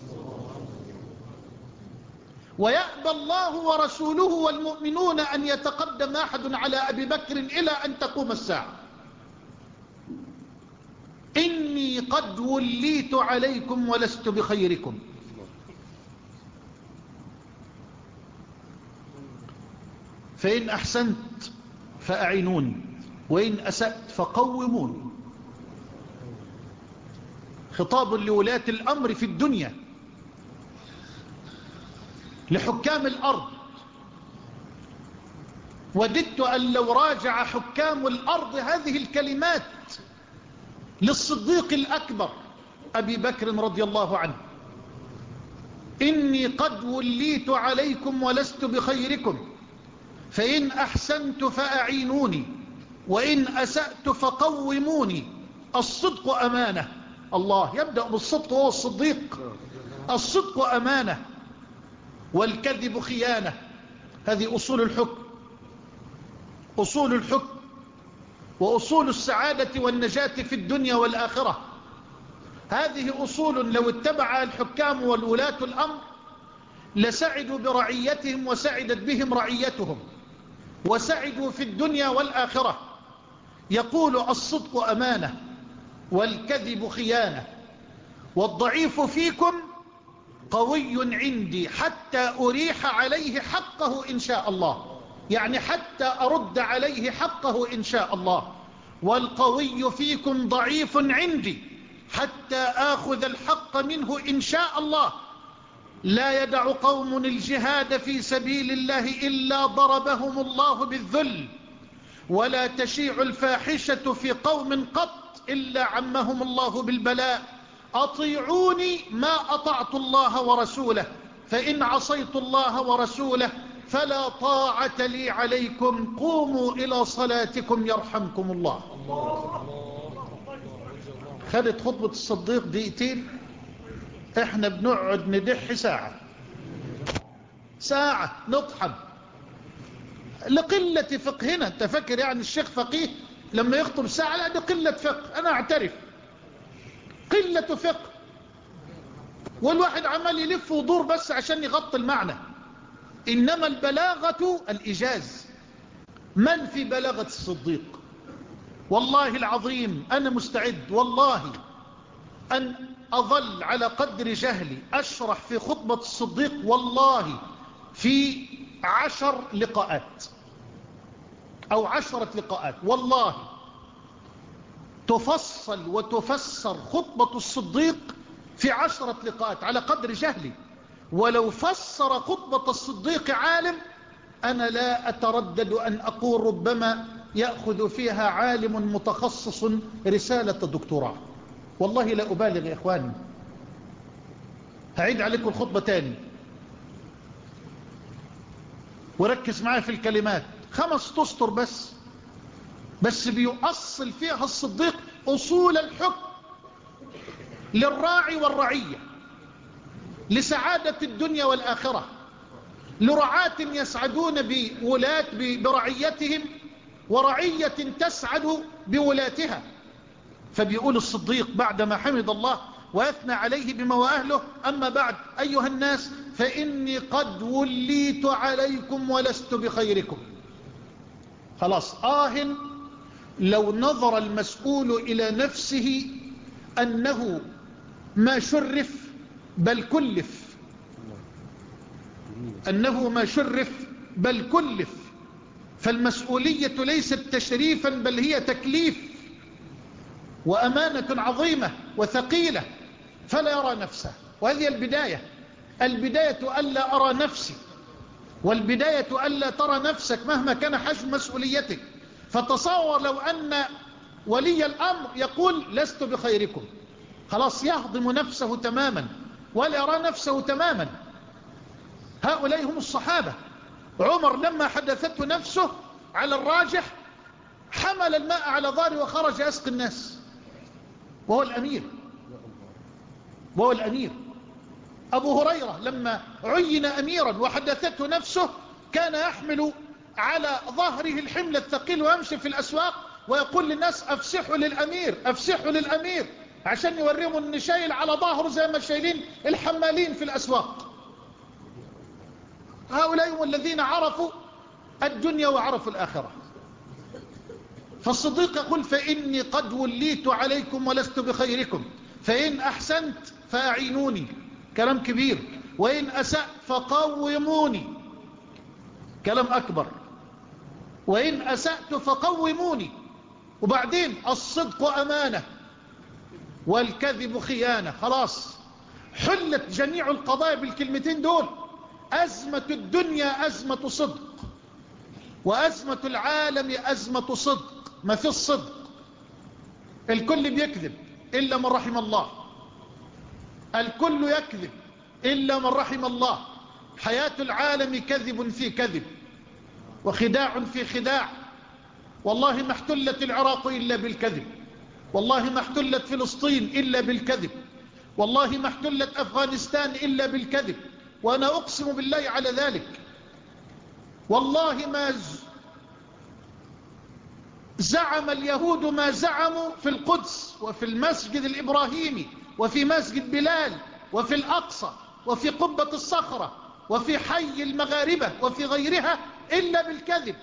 ويأبى الله ورسوله والمؤمنون أن يتقدم أحد على أبي بكر إلى أن تقوم الساعة. إني قد وليت عليكم ولست بخيركم. فإن أحسنت فأعينوني وإن أسأت فقوموني. خطاب لولاة الأمر في الدنيا، لحكام الأرض. وددت أن لو راجع حكام الأرض هذه الكلمات للصديق الأكبر أبي بكر رضي الله عنه. إني قد وليت عليكم ولست بخيركم، فإن أحسنت فأعينوني وإن أسأت فقوموني. الصدق أمانة، الله يبدأ بالصدق وهو الصديق. الصدق أمانة والكذب خيانة. هذه أصول الحكم، أصول الحكم وأصول السعادة والنجاة في الدنيا والآخرة. هذه أصول لو اتبع الحكام والولاة الأمر لسعدوا برعيتهم وسعدت بهم رعيتهم وسعدوا في الدنيا والآخرة. يقول الصدق أمانة والكذب خيانة، والضعيف فيكم قوي عندي حتى أريح عليه حقه إن شاء الله، يعني حتى أرد عليه حقه إن شاء الله. والقوي فيكم ضعيف عندي حتى آخذ الحق منه إن شاء الله. لا يدع قوم الجهاد في سبيل الله إلا ضربهم الله بالذل، ولا تشيع الفاحشة في قوم قط إلا عمهم الله بالبلاء. أطيعوني ما أطعت الله ورسوله، فإن عصيت الله ورسوله فلا طاعة لي عليكم، قوموا إلى صلاتكم يرحمكم الله. خدت خطبة الصديق دقيقتين، احنا بنقعد ندح ساعة ساعة نطحن لقلة فقهنا. انت فاكر يعني الشيخ فقيه لما يخطب ساعة؟ لا، دي قلة فقه، انا اعترف قلة فقه. والواحد عمال يلف ودور بس عشان يغطي المعنى. انما البلاغة الايجاز. من في بلاغة الصديق؟ والله العظيم انا مستعد والله ان اظل على قدر جهلي اشرح في خطبة الصديق والله في عشر لقاءات او عشرة لقاءات، والله تفصل وتفسر خطبة الصديق في عشرة لقاءات على قدر جهلي. ولو فسر خطبة الصديق عالم أنا لا أتردد أن أقول ربما يأخذ فيها عالم متخصص رسالة دكتوراه. والله لا أبالغ يا إخواني. هعيد عليكم الخطبة تاني وركز معايا في الكلمات، خمس تسطر بس بس بيؤصل فيها الصديق أصول الحكم للراعي والرعية، لسعادة الدنيا والآخرة، لرعاة يسعدون بولاة برعيتهم ورعية تسعد بولاتها. فبيقول الصديق بعدما حمد الله ويثنى عليه بما وأهله: أما بعد أيها الناس فإني قد وليت عليكم ولست بخيركم. خلاص، آه لو نظر المسؤول إلى نفسه أنه ما شرف بل كلف، أنه ما شرف بل كلف. فالمسؤولية ليست تشريفا بل هي تكليف وأمانة عظيمة وثقيلة، فلا يرى نفسه. وهذه البداية. البداية ألا أرى نفسي، والبداية ألا ترى نفسك مهما كان حجم مسؤوليتك. فتصور لو أن ولي الأمر يقول لست بخيركم، خلاص يهضم نفسه تماما ولا يرى نفسه تماما. هؤلاء هم الصحابة. عمر لما حدثته نفسه على الراجح حمل الماء على ظهره وخرج يسقي الناس، وهو الأمير وهو الأمير. أبو هريرة لما عين أميرا وحدثته نفسه كان يحمل على ظهره الحمل الثقيل ويمشي في الأسواق ويقول للناس أفسحوا للأمير أفسحوا للأمير، عشان يوريهم أن شايل على ظهره زي ما شايلين الحمالين في الأسواق. هؤلاء هم الذين عرفوا الدنيا وعرفوا الآخرة. فالصديق يقول: فإني قد وليت عليكم ولست بخيركم، فإن أحسنت فأعينوني، كلام كبير، وإن أسأت فقوموني، كلام أكبر، وإن أسأت فقوموني. وبعدين الصدق أمانة والكذب خيانة. خلاص حلت جميع القضايا بالكلمتين دول. أزمة الدنيا أزمة صدق، وأزمة العالم أزمة صدق. ما في الصدق، الكل بيكذب إلا من رحم الله، الكل يكذب إلا من رحم الله. حياة العالم كذب في كذب وخداع في خداع. والله ما احتلت العراق إلا بالكذب، والله ما احتلت فلسطين إلا بالكذب، والله ما احتلت أفغانستان إلا بالكذب، وأنا أقسم بالله على ذلك. والله ما زعم اليهود ما زعموا في القدس وفي المسجد الإبراهيمي وفي مسجد بلال وفي الأقصى وفي قبة الصخرة وفي حي المغاربة وفي غيرها إلا بالكذب.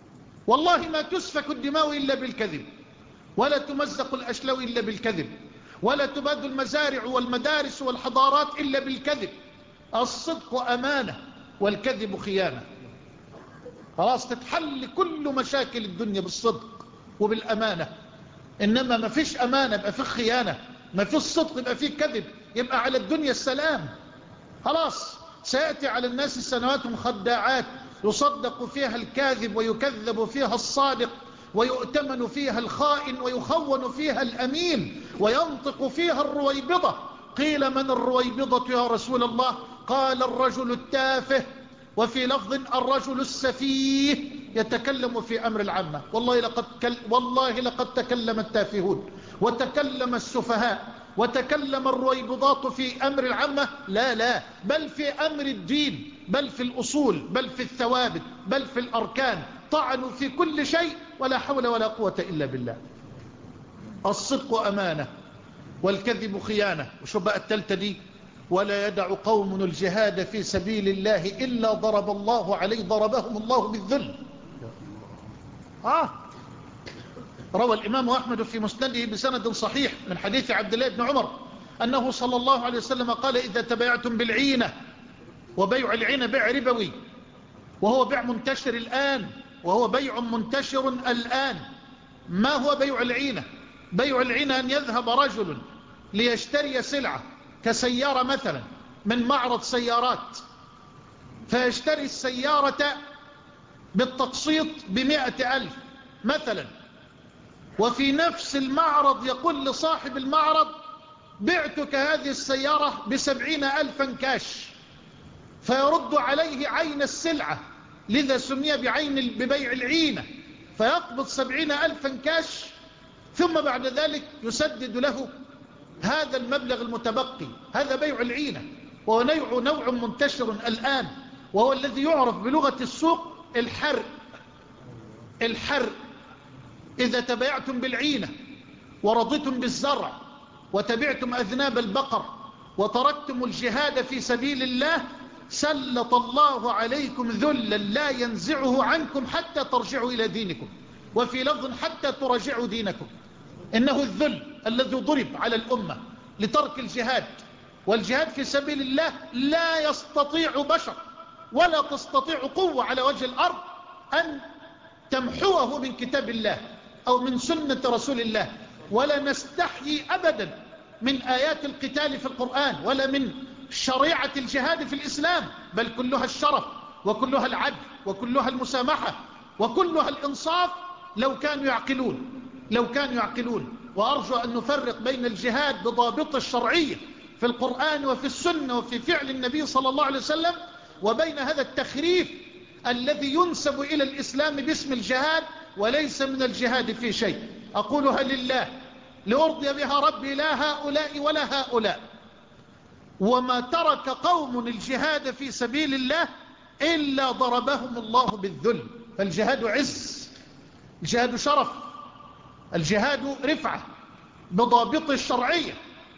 والله ما تسفك الدماء إلا بالكذب، ولا تمزق الأشلاء إلا بالكذب، ولا تباد المزارع والمدارس والحضارات إلا بالكذب. الصدق أمانة والكذب خيانة. خلاص تتحل كل مشاكل الدنيا بالصدق وبالأمانة. إنما ما فيش أمانة يبقى فيه خيانة، ما فيش صدق يبقى فيه كذب، يبقى على الدنيا السلام. خلاص سيأتي على الناس سنوات خداعات يصدق فيها الكاذب ويكذب فيها الصادق، ويؤتمن فيها الخائن ويخون فيها الأمين، وينطق فيها الرويبضة. قيل من الرويبضة يا رسول الله؟ قال الرجل التافه، وفي لفظ الرجل السفيه يتكلم في أمر العامة. والله لقد, كل والله لقد تكلم التافهون وتكلم السفهاء وتكلم الرويبضات في أمر العامة. لا لا، بل في أمر الدين، بل في الأصول، بل في الثوابت، بل في الأركان، طعنوا في كل شيء، ولا حول ولا قوة إلا بالله. الصدق أمانة والكذب خيانة. وشو بقى التالتة دي؟ ولا يدع قوم الجهاد في سبيل الله إلا ضرب الله عليه ضربهم الله بالذل. آه روى الإمام أحمد في مسنده بسند صحيح من حديث عبد الله بن عمر أنه صلى الله عليه وسلم قال: إذا تبايعتم بالعينة، وبيع العينة بيع ربوي، وهو بيع منتشر الآن، وهو بيع منتشر الآن. ما هو بيع العينة؟ بيع العينة أن يذهب رجل ليشتري سلعة كسيارة مثلا من معرض سيارات، فيشتري السيارة بالتقسيط بمئة ألف مثلا، وفي نفس المعرض يقول لصاحب المعرض: بعتك هذه السيارة بسبعين ألفا كاش، فيرد عليه عين السلعة، لذا سمي بعين ببيع العينة، فيقبض سبعين ألفا كاش، ثم بعد ذلك يسدد له هذا المبلغ المتبقي. هذا بيع العينة، وهو نوع, نوع منتشر الآن، وهو الذي يعرف بلغة السوق الحرق. الحرق إذا تبايعتم بالعينة ورضيتم بالزرع وتبعتم أذناب البقر وتركتم الجهاد في سبيل الله، سلط الله عليكم ذلا لا ينزعه عنكم حتى ترجعوا إلى دينكم، وفي لفظ حتى تراجعوا دينكم. إنه الذل الذي ضرب على الأمة لترك الجهاد، والجهاد في سبيل الله لا يستطيع بشر ولا تستطيع قوة على وجه الأرض أن تمحوه من كتاب الله أو من سنة رسول الله. ولا نستحيي أبدا من آيات القتال في القرآن، ولا من شريعة الجهاد في الإسلام، بل كلها الشرف وكلها العدل وكلها المسامحة وكلها الإنصاف، لو كانوا يعقلون لو كانوا يعقلون وأرجو أن نفرق بين الجهاد بضابط الشرعية في القرآن وفي السنة وفي فعل النبي صلى الله عليه وسلم، وبين هذا التخريف الذي ينسب إلى الإسلام باسم الجهاد وليس من الجهاد في شيء. أقولها لله لأرضي بها ربي، لا هؤلاء ولا هؤلاء. وما ترك قوم الجهاد في سبيل الله إلا ضربهم الله بالذل. فالجهاد عز، الجهاد شرف، الجهاد رفعة بضابط الشرعية،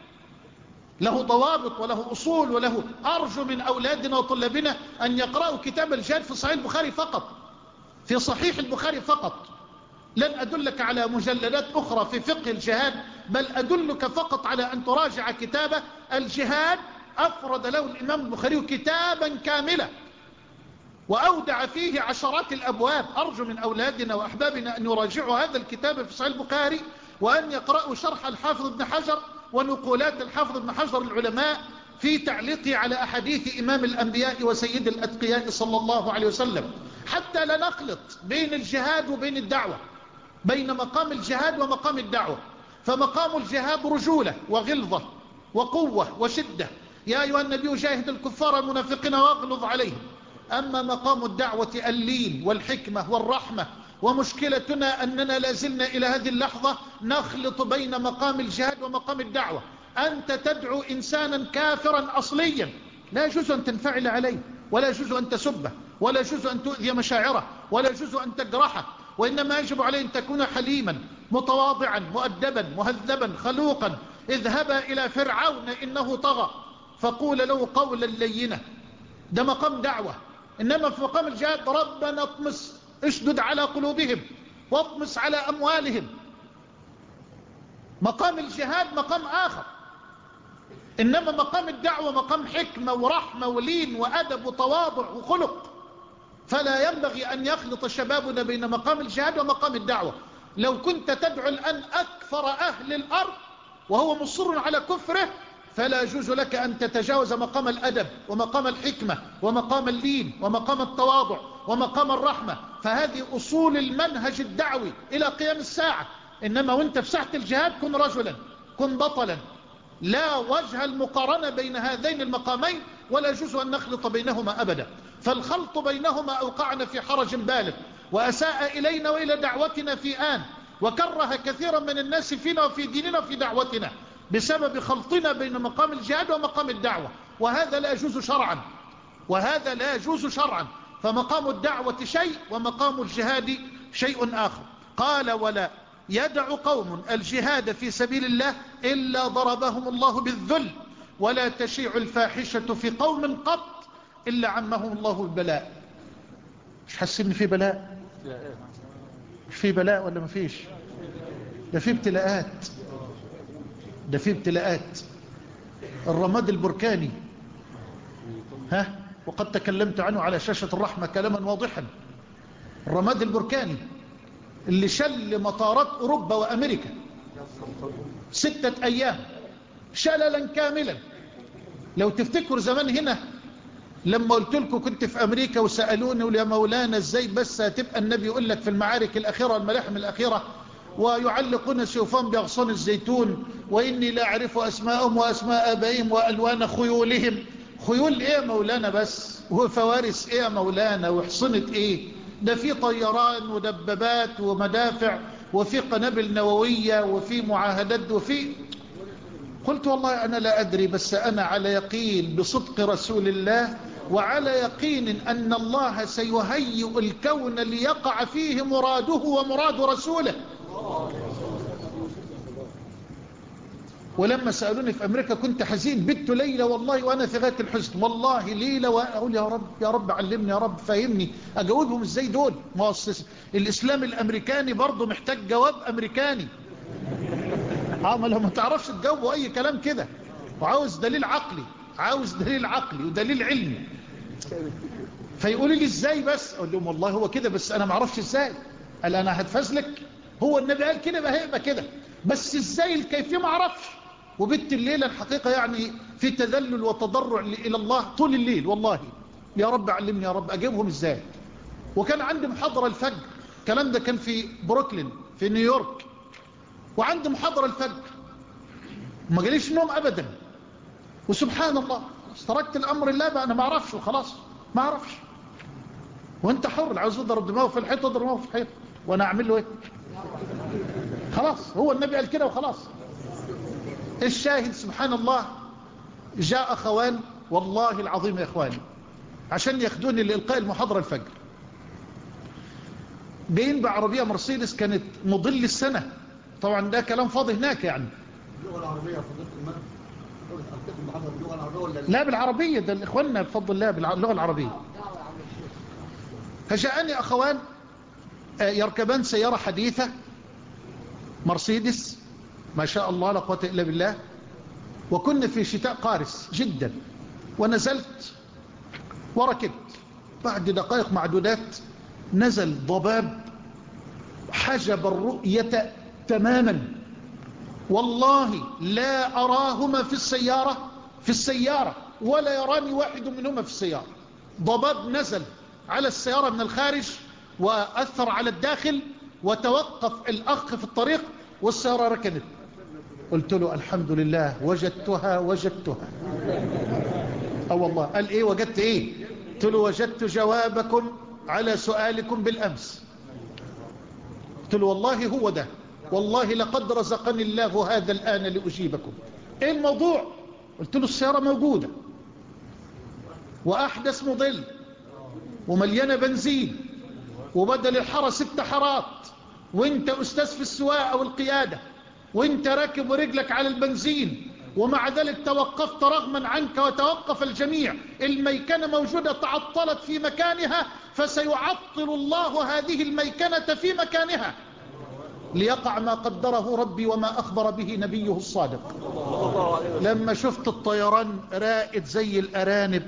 له ضوابط وله أصول وله. أرجو من أولادنا وطلابنا أن يقرأوا كتاب الجهاد في صحيح البخاري فقط، في صحيح البخاري فقط. لن أدلك على مجلدات أخرى في فقه الجهاد، بل أدلك فقط على أن تراجع كتاب الجهاد. أفرد له الإمام البخاري كتابا كاملا وأودع فيه عشرات الأبواب. أرجو من أولادنا وأحبابنا أن يراجعوا هذا الكتاب في صحيح البخاري، وأن يقرأوا شرح الحافظ ابن حجر ونقولات الحافظ ابن حجر العلماء في تعليقه على أحاديث إمام الأنبياء وسيد الأتقياء صلى الله عليه وسلم، حتى لا نخلط بين الجهاد وبين الدعوة، بين مقام الجهاد ومقام الدعوة. فمقام الجهاد رجولة وغلظة وقوة وشدة، يا أيها النبي جاهد الكفار المنافقين واغلظ عليهم. أما مقام الدعوة اللين والحكمة والرحمة. ومشكلتنا أننا لازلنا إلى هذه اللحظة نخلط بين مقام الجهاد ومقام الدعوة. أنت تدعو إنسانا كافرا أصليا، لا يجوز أن تنفعل عليه، ولا يجوز أن تسبه، ولا يجوز أن تؤذي مشاعره، ولا يجوز أن تجرحه، وإنما يجب عليه أن تكون حليما متواضعا مؤدبا مهذبا خلوقا. اذهبا إلى فرعون إنه طغى فقول له قولا لينا. ده مقام دعوة. إنما في مقام الجهاد ربنا اطمس، اشدد على قلوبهم واطمس على أموالهم. مقام الجهاد مقام آخر، إنما مقام الدعوة مقام حكمة ورحمة ولين وأدب وتواضع وخلق. فلا ينبغي أن يخلط شبابنا بين مقام الجهاد ومقام الدعوة. لو كنت تدعو الآن أكثر أهل الأرض وهو مصر على كفره، فلا يجوز لك أن تتجاوز مقام الأدب ومقام الحكمة ومقام اللين ومقام التواضع ومقام الرحمة. فهذه أصول المنهج الدعوي إلى قيام الساعة. إنما وانت في ساحة الجهاد كن رجلا، كن بطلا. لا وجه المقارنة بين هذين المقامين، ولا يجوز أن نخلط بينهما أبدا. فالخلط بينهما أوقعنا في حرج بالغ، وأساء إلينا وإلى دعوتنا في آن، وكره كثيرا من الناس فينا وفي ديننا وفي دعوتنا بسبب خلطنا بين مقام الجهاد ومقام الدعوة. وهذا لا يجوز شرعا، وهذا لا يجوز شرعا. فمقام الدعوة شيء ومقام الجهاد شيء آخر. قال: ولا يدع قوم الجهاد في سبيل الله إلا ضربهم الله بالذل، ولا تشيع الفاحشة في قوم قط إلا عمهم الله بالبلاء. مش حاسين في بلاء؟ مش في بلاء ولا مفيش؟ ده في ابتلاءات، ده في ابتلاءات. الرماد البركاني، ها، وقد تكلمت عنه على شاشة الرحمة كلاما واضحا. الرماد البركاني اللي شل مطارات أوروبا وأمريكا ستة أيام شللا كاملا. لو تفتكروا زمان هنا لما قلت لكم كنت في أمريكا وسألوني يا مولانا ازاي بس هتبقى النبي يقول لك في المعارك الأخيرة والملاحم الأخيرة ويعلقون سيوفان بأغصان الزيتون، وإني لا أعرف أسماءهم وأسماء آبائهم وألوان خيولهم. خيول إيه يا مولانا بس؟ وفوارس إيه يا مولانا؟ وحصنة إيه؟ ده في طيران ودبابات ومدافع وفي قنابل نووية وفي معاهدات وفي. قلت والله أنا لا أدري، بس أنا على يقين بصدق رسول الله، وعلى يقين أن الله سيهيئ الكون ليقع فيه مراده ومراد رسوله. ولما سألوني في أمريكا كنت حزين، بت ليلة والله وأنا في غاية الحزن، والله ليلة وأقول يا رب يا رب علمني، يا رب فهمني أجاوبهم إزاي دول. مؤسس الإسلام الأمريكاني برضو محتاج جواب أمريكاني. عامل ما تعرفش تجاوبوا أي كلام كده، وعاوز دليل عقلي، عاوز دليل عقلي ودليل علمي. فيقولوا لي إزاي بس؟ أقول لهم والله هو كده، بس أنا ما اعرفش إزاي. قال أنا هتفزلك، هو النبي قال كده بقى هيبقى كده، بس إزاي الكيفية ما اعرفش. وبت الليلة الحقيقة يعني في تذلل وتضرع إلى الله طول الليل، والله يا رب علمني يا رب أجيبهم إزاي. وكان عندي محاضرة الفجر، الكلام ده كان في بروكلين في نيويورك، وعندي محاضرة الفجر وما جاليش نوم أبدا. وسبحان الله تركت الأمر الله بقى، أنا ما اعرفش وخلاص ما اعرفش. وانت حر، عاوز اضرب دماغه في الحيط اضرب دماغه في الحيط، وانا اعمل له ايه؟ خلاص هو النبي قال كده وخلاص. الشاهد سبحان الله، جاء أخوان والله العظيم يا إخواني عشان ياخدوني لإلقاء المحاضرة الفجر، جايين بعربية مرسيدس كانت مضل السنة. طبعا ده كلام فاضي هناك يعني. اللغة العربية فضلت المرء باللغة العربية ولا لا بالعربية، ده الإخواننا بفضل الله باللغة العربية. فجاءني أخوان يركبان سيارة حديثة مرسيدس ما شاء الله لا قوة إلا بالله، وكنا في شتاء قارس جدا، ونزلت وركبت. بعد دقائق معدودات نزل ضباب حجب الرؤية تماما، والله لا أراهما في السيارة في السيارة ولا يراني واحد منهما في السيارة. ضباب نزل على السيارة من الخارج وأثر على الداخل، وتوقف الأخ في الطريق والسيارة ركنت. قلت له الحمد لله وجدتها وجدتها. أو والله قال إيه وجدت إيه؟ قلت له وجدت جوابكم على سؤالكم بالأمس. قلت له والله هو ده، والله لقد رزقني الله هذا الآن لأجيبكم. إيه الموضوع؟ قلت له السيارة موجودة وأحدث موديل ومليانة بنزين وبدل الحارة ست حارات، وانت أستاذ في السواقة والقيادة، وانت راكب ورجلك على البنزين، ومع ذلك توقفت رغما عنك وتوقف الجميع. الميكنة موجودة تعطلت في مكانها، فسيعطل الله هذه الميكنة في مكانها. ليقع ما قدره ربي وما أخبر به نبيه الصادق. لما شفت الطيران رائد زي الأرانب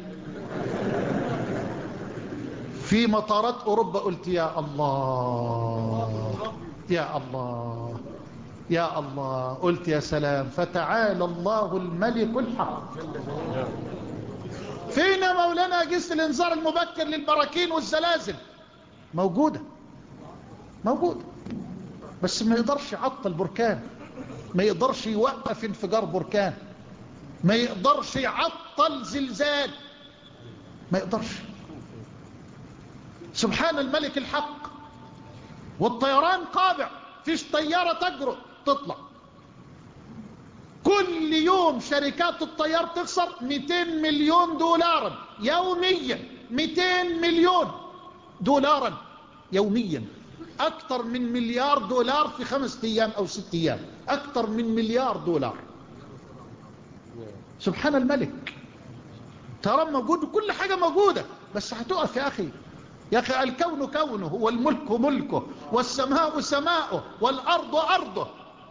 في مطارات أوروبا قلت يا الله يا الله يا الله، قلت يا سلام، فتعالى الله الملك الحق. فينا مولانا أجهزة الإنذار المبكر للبراكين والزلازل؟ موجودة موجودة، بس ما يقدرش يعطل بركان، ما يقدرش يوقف انفجار بركان، ما يقدرش يعطل زلزال، ما يقدرش. سبحان الملك الحق. والطيران قابع، فيش طيارة تجرؤ تطلع. كل يوم شركات الطيار تخسر مئتين مليون دولارا يوميا، مئتين مليون دولارا يوميا، اكتر من مليار دولار في خمسة ايام او ست ايام، اكتر من مليار دولار. سبحان الملك. طيران موجود وكل حاجة موجودة، بس هتقف يا اخي. يا اخي الكون كونه والملك ملكه والسماء سماؤه والارض ارضه.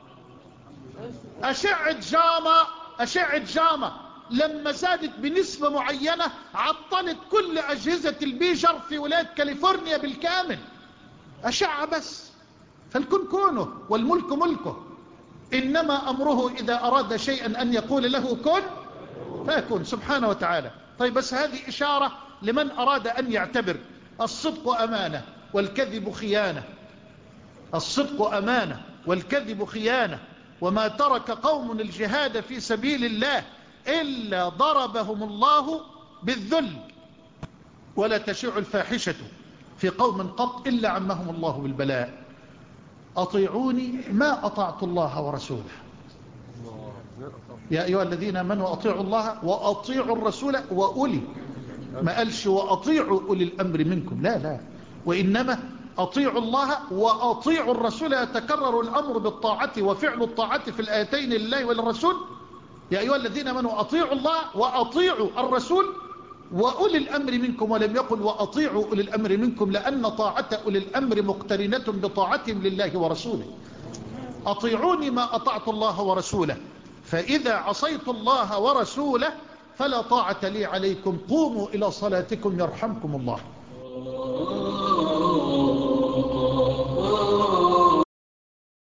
اشعة جاما اشعة جاما لما زادت بنسبة معينة عطلت كل اجهزة البيجر في ولاية كاليفورنيا بالكامل. اشعة بس. فالكون كونه والملك ملكه، انما امره اذا اراد شيئا ان يقول له كن فيكون سبحانه وتعالى. طيب بس هذه اشارة لمن اراد ان يعتبر. الصدق امانة والكذب خيانة. الصدق امانة والكذب خيانة. وما ترك قوم الجهاد في سبيل الله إلا ضربهم الله بالذل، ولا تشيع الفاحشة في قوم قط إلا عمهم الله بالبلاء. أطيعوني ما أطعت الله ورسوله. يا أيها الذين آمنوا أطيعوا الله وأطيعوا الرسول وأولي، ما قالش وأطيعوا أولي الأمر منكم، لا لا، وإنما أطيعوا الله وأطيعوا الرسول. يتكرر الأمر بالطاعة وفعل الطاعة في الآيتين لله وللرسول. يا أيها الذين آمنوا أطيعوا الله وأطيعوا الرسول وأولي الأمر منكم، ولم يقل وأطيعوا أولي الأمر منكم، لأن طاعة أولي الأمر مقترنة بطاعتهم لله ورسوله. أطيعوني ما أطعت الله ورسوله، فإذا عصيت الله ورسوله فلا طاعة لي عليكم. قوموا إلى صلاتكم يرحمكم الله.